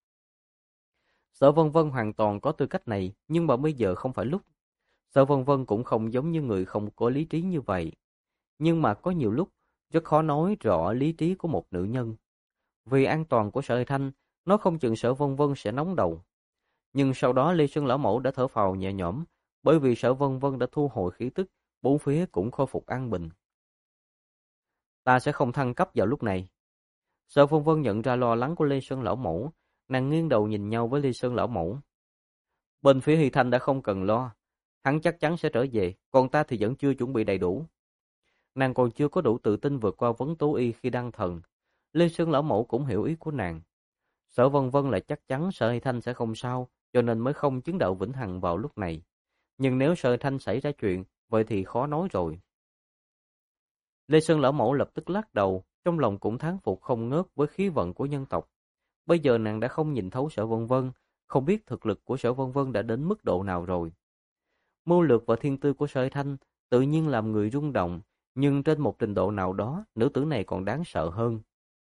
Sở Vân Vân hoàn toàn có tư cách này, nhưng mà bây giờ không phải lúc. Sở Vân Vân cũng không giống như người không có lý trí như vậy. Nhưng mà có nhiều lúc, rất khó nói rõ lý trí của một nữ nhân. Vì an toàn của Sở Thanh, nó không chừng Sở Vân Vân sẽ nóng đầu. Nhưng sau đó Lê Sơn lão mẫu đã thở phào nhẹ nhõm, bởi vì Sở Vân Vân đã thu hồi khí tức, bốn phía cũng khôi phục an bình. Ta sẽ không thăng cấp vào lúc này. Sở Vân Vân nhận ra lo lắng của Lê Sơn lão mẫu, nàng nghiêng đầu nhìn nhau với Lê Sơn lão mẫu. Bên phía Hy Thanh đã không cần lo, hắn chắc chắn sẽ trở về, còn ta thì vẫn chưa chuẩn bị đầy đủ. Nàng còn chưa có đủ tự tin vượt qua vấn tố y khi đăng thần. Lê Sơn lão mẫu cũng hiểu ý của nàng. Sở Vân Vân lại chắc chắn Sở Hy Thanh sẽ không sao, cho nên mới không chứng đạo vĩnh hằng vào lúc này. Nhưng nếu Sở Hy Thanh xảy ra chuyện, vậy thì khó nói rồi. Lê Sơn lão mẫu lập tức lắc đầu, trong lòng cũng thán phục không ngớt với khí vận của nhân tộc. Bây giờ nàng đã không nhìn thấu Sở Vân Vân, không biết thực lực của Sở Vân Vân đã đến mức độ nào rồi. Mưu lược và thiên tư của Sở Hy Thanh tự nhiên làm người rung động, nhưng trên một trình độ nào đó, nữ tử này còn đáng sợ hơn.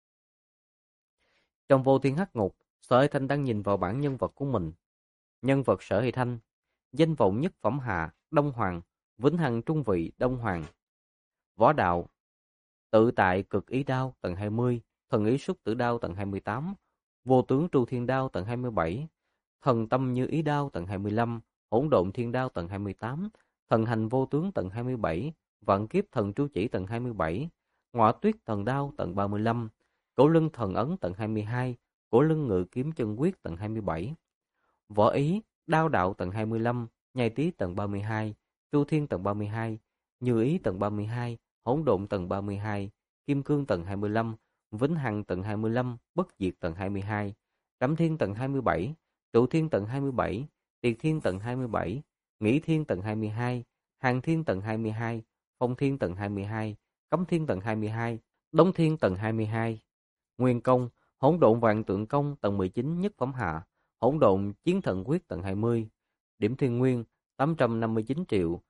Trong vô thiên hắc ngục, Sở Hy Thanh đang nhìn vào bản nhân vật của mình. Nhân vật Sở Hy Thanh, danh vọng nhất phẩm hạ, Đông Hoàng, vĩnh hằng trung vị, Đông Hoàng. Võ đạo, tự tại cực ý đao tầng 20, thần ý xuất tử đao tầng 28, vô tướng tru thiên đao tầng 27, thần tâm như ý đao tầng 25, hỗn độn thiên đao tầng 28, thần hành vô tướng tầng 27, vạn kiếp thần tru chỉ tầng 27, ngọa tuyết thần đao tầng 35, cổ lưng thần ấn tầng 22, cổ lưng ngự kiếm chân quyết tầng 27, võ ý, đao đạo tầng 25, nhai tí tầng 32, tru thiên tầng 32, như ý tầng 32, hỗn độn tầng 32, kim cương tầng 25, vĩnh hằng tầng 25, bất diệt tầng 22, cẩm thiên tầng 27, trụ thiên tầng 27, tiệt thiên tầng 27, nghĩ thiên tầng 22, hàng thiên tầng 22, phong thiên tầng 22, cấm thiên tầng 22, đống thiên tầng 22, nguyên công, hỗn độn vạn tượng công tầng 19 nhất phẩm hạ, hỗn độn chiến thần quyết tầng 20, điểm thiên nguyên 859 triệu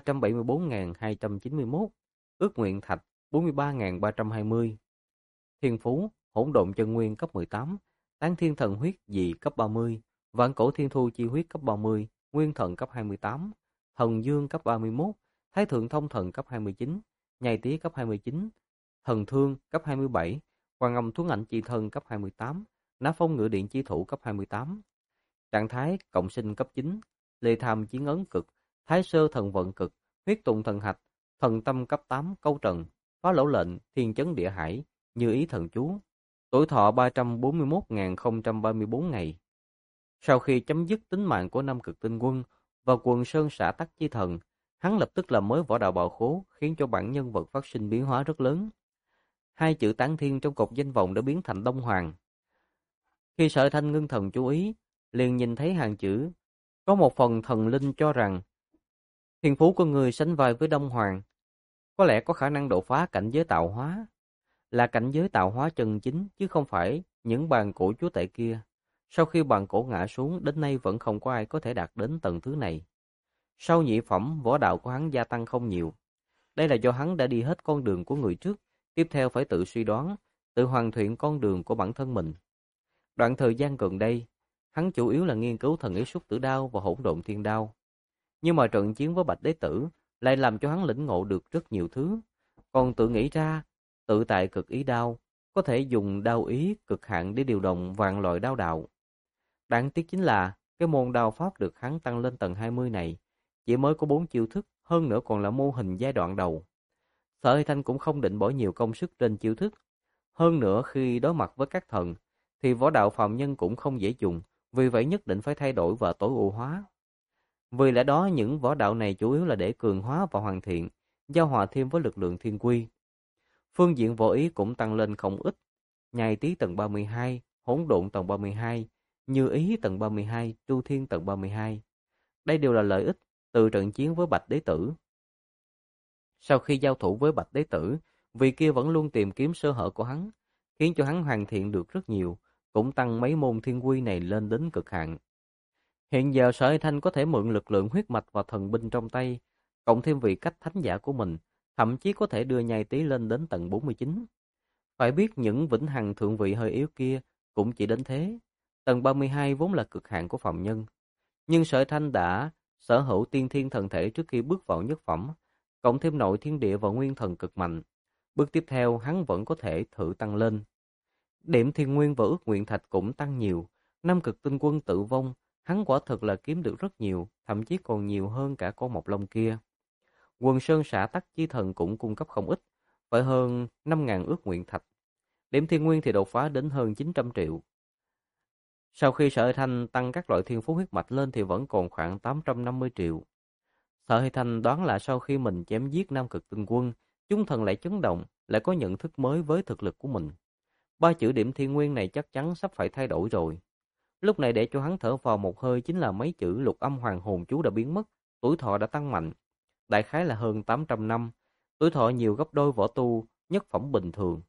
374.291, ước nguyện thạch 43.320, thiên phú hỗn độn chân nguyên cấp 18, tán thiên thần huyết dị cấp 30, vạn cổ thiên thu chi huyết cấp 30, nguyên thần cấp 28, thần dương cấp 31, thái thượng thông thần cấp 29, nhai tý cấp 29, thần thương cấp 27, quan âm thuấn ảnh chi thân cấp 28, ná phong ngự điện chi thủ cấp 28, trạng thái cộng sinh cấp 9, lê tham chiến ấn cực, thái sơ thần vận cực, huyết tụng thần hạch, thần tâm cấp 8 câu trần, phá lỗ lệnh, thiên chấn địa hải, như ý thần chú, tuổi thọ 341.034 ngày. Sau khi chấm dứt tính mạng của năm cực tinh quân và quần sơn xã tắc chi thần, hắn lập tức làm mới võ đạo bạo khố, khiến cho bản nhân vật phát sinh biến hóa rất lớn. Hai chữ tán thiên trong cột danh vọng đã biến thành Đông Hoàng. Khi Sở Thanh ngưng thần chú ý, liền nhìn thấy hàng chữ, có một phần thần linh cho rằng thiên phú của người sánh vai với Đông Hoàng, có lẽ có khả năng đột phá cảnh giới tạo hóa, là cảnh giới tạo hóa chân chính chứ không phải những bàn cổ chúa tể kia. Sau khi bàn cổ ngã xuống, đến nay vẫn không có ai có thể đạt đến tầng thứ này. Sau nhị phẩm, võ đạo của hắn gia tăng không nhiều. Đây là do hắn đã đi hết con đường của người trước, tiếp theo phải tự suy đoán, tự hoàn thiện con đường của bản thân mình. Đoạn thời gian gần đây, hắn chủ yếu là nghiên cứu thần ý xuất tử đao và hỗn độn thiên đao. Nhưng mà trận chiến với Bạch Đế Tử lại làm cho hắn lĩnh ngộ được rất nhiều thứ. Còn tự nghĩ ra, tự tại cực ý đao, có thể dùng đao ý cực hạn để điều động vạn loại đao đạo. Đáng tiếc chính là, cái môn đao pháp được hắn tăng lên tầng 20 này, chỉ mới có 4 chiêu thức, hơn nữa còn là mô hình giai đoạn đầu. Sở Hy Thanh cũng không định bỏ nhiều công sức trên chiêu thức. Hơn nữa khi đối mặt với các thần, thì võ đạo phàm nhân cũng không dễ dùng, vì vậy nhất định phải thay đổi và tối ưu hóa. Vì lẽ đó những võ đạo này chủ yếu là để cường hóa và hoàn thiện, giao hòa thêm với lực lượng thiên quy. Phương diện võ ý cũng tăng lên không ít, nhai tí tầng 32, hỗn độn tầng 32, như ý tầng 32, tru thiên tầng 32. Đây đều là lợi ích từ trận chiến với Bạch Đế Tử. Sau khi giao thủ với Bạch Đế Tử, vị kia vẫn luôn tìm kiếm sơ hở của hắn, khiến cho hắn hoàn thiện được rất nhiều, cũng tăng mấy môn thiên quy này lên đến cực hạn. Hiện giờ Sở Hy Thanh có thể mượn lực lượng huyết mạch và thần binh trong tay, cộng thêm vị cách thánh giả của mình, thậm chí có thể đưa nhai tí lên đến tầng 49. Phải biết những vĩnh hằng thượng vị hơi yếu kia cũng chỉ đến thế. Tầng 32 vốn là cực hạn của phàm nhân. Nhưng Sở Hy Thanh đã sở hữu tiên thiên thần thể trước khi bước vào nhất phẩm, cộng thêm nội thiên địa và nguyên thần cực mạnh. Bước tiếp theo hắn vẫn có thể thử tăng lên. Điểm thiên nguyên và ước nguyện thạch cũng tăng nhiều. Năm cực tinh quân tự vong, Hắn quả thực là kiếm được rất nhiều, thậm chí còn nhiều hơn cả con Mộc Long kia. Quần Sơn xã Tắc Chi Thần cũng cung cấp không ít, phải hơn 5.000 ước nguyện thạch. Điểm thiên nguyên thì đột phá đến hơn 900 triệu. Sau khi Sở Hải Thanh tăng các loại thiên phú huyết mạch lên thì vẫn còn khoảng 850 triệu. Sở Hải Thanh đoán là sau khi mình chém giết Nam Cực Tinh Quân, chúng thần lại chấn động, lại có nhận thức mới với thực lực của mình. Ba chữ điểm thiên nguyên này chắc chắn sắp phải thay đổi rồi. Lúc này để cho hắn thở vào một hơi chính là mấy chữ lục âm hoàng hồn chú đã biến mất, tuổi thọ đã tăng mạnh. Đại khái là hơn 800 năm, tuổi thọ nhiều gấp đôi võ tu, nhất phẩm bình thường.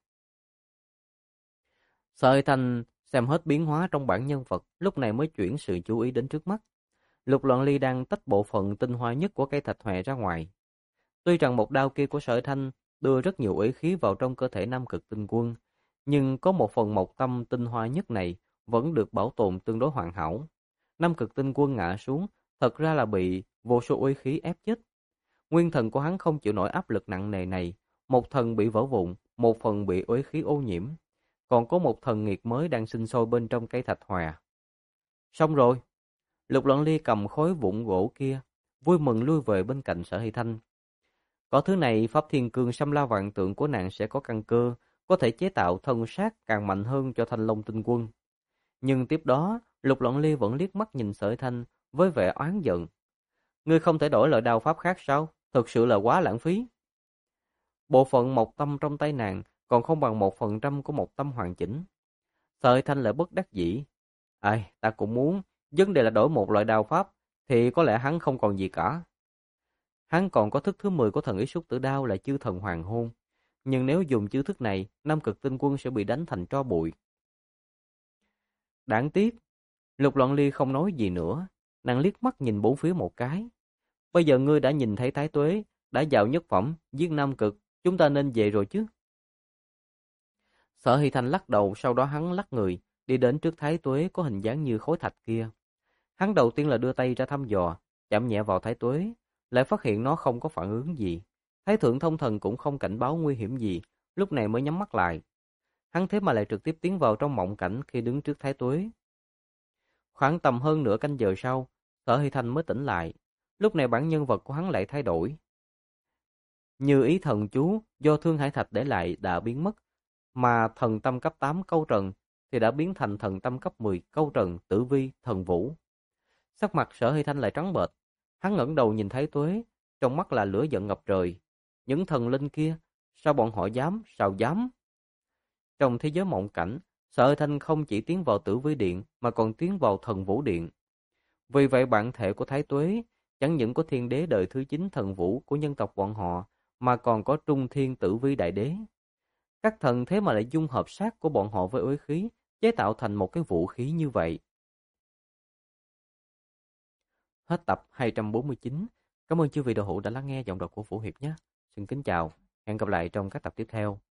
Sở Hải Thanh xem hết biến hóa trong bản nhân vật, lúc này mới chuyển sự chú ý đến trước mắt. Lục Loạn Ly đang tách bộ phận tinh hoa nhất của cây thạch hòe ra ngoài. Tuy rằng một đao kia của Sở Hải Thanh đưa rất nhiều uy khí vào trong cơ thể Nam Cực Tinh Quân, nhưng có một phần mộc tâm tinh hoa nhất này vẫn được bảo tồn tương đối hoàn hảo. Nam Cực Tinh Quân ngã xuống, thật ra là bị vô số uy khí ép chết. Nguyên thần của hắn không chịu nổi áp lực nặng nề này, một thần bị vỡ vụn, một phần bị uy khí ô nhiễm, còn có một thần nghiệt mới đang sinh sôi bên trong cây thạch hòa. Xong rồi, Lục Loạn Ly cầm khối vụn gỗ kia, vui mừng lui về bên cạnh Sở Hy Thanh. Có thứ này, Pháp Thiên Cương Xâm La Vạn Tượng của nàng sẽ có căn cơ, có thể chế tạo thân sát càng mạnh hơn cho Thanh Long Tinh Quân. Nhưng tiếp đó, Lục Loạn Ly vẫn liếc mắt nhìn Sở Hy Thanh với vẻ oán giận. Ngươi không thể đổi loại đao pháp khác sao? Thực sự là quá lãng phí. Bộ phận một tâm trong tay nàng còn không bằng 1% của một tâm hoàn chỉnh. Sở Hy Thanh lại bất đắc dĩ. Ai, ta cũng muốn, vấn đề là đổi một loại đao pháp, thì có lẽ hắn không còn gì cả. Hắn còn có thức thứ 10 của thần ý súc tử đao là chư thần hoàng hôn. Nhưng nếu dùng chiêu thức này, Nam Cực Tinh Quân sẽ bị đánh thành tro bụi. Đáng tiếc, Lục Loạn Ly không nói gì nữa. Nàng liếc mắt nhìn bốn phía một cái. Bây giờ ngươi đã nhìn thấy Thái Tuế, đã vào nhất phẩm, giết Nam Cực, chúng ta nên về rồi chứ. Sở Hy Thanh lắc đầu, sau đó hắn lắc người, đi đến trước Thái Tuế có hình dáng như khối thạch kia. Hắn đầu tiên là đưa tay ra thăm dò, chạm nhẹ vào Thái Tuế, lại phát hiện nó không có phản ứng gì. Thái Thượng Thông Thần cũng không cảnh báo nguy hiểm gì, lúc này mới nhắm mắt lại. Hắn thế mà lại trực tiếp tiến vào trong mộng cảnh khi đứng trước Thái Tuế. Khoảng tầm hơn nửa canh giờ sau, Sở Hy Thanh mới tỉnh lại. Lúc này bản nhân vật của hắn lại thay đổi. Như ý thần chú do Thương Hải Thạch để lại đã biến mất, mà thần tâm cấp 8 câu trần thì đã biến thành thần tâm cấp 10 câu trần tử vi thần vũ. Sắc mặt Sở Hy Thanh lại trắng bệch, hắn ngẩng đầu nhìn Thái Tuế, trong mắt là lửa giận ngập trời. Những thần linh kia, sao bọn họ dám, sao dám? Trong thế giới mộng cảnh, Sở Hy Thanh không chỉ tiến vào tử vi điện mà còn tiến vào thần vũ điện. Vì vậy bản thể của Thái Tuế chẳng những có thiên đế đời thứ 9 thần vũ của nhân tộc bọn họ, mà còn có trung thiên tử vi đại đế. Các thần thế mà lại dung hợp sát của bọn họ với uế khí, chế tạo thành một cái vũ khí như vậy. Hết tập 249. Cảm ơn chư vị đạo hữu đã lắng nghe giọng đọc của Vũ Hiệp nhé. Xin kính chào, hẹn gặp lại trong các tập tiếp theo.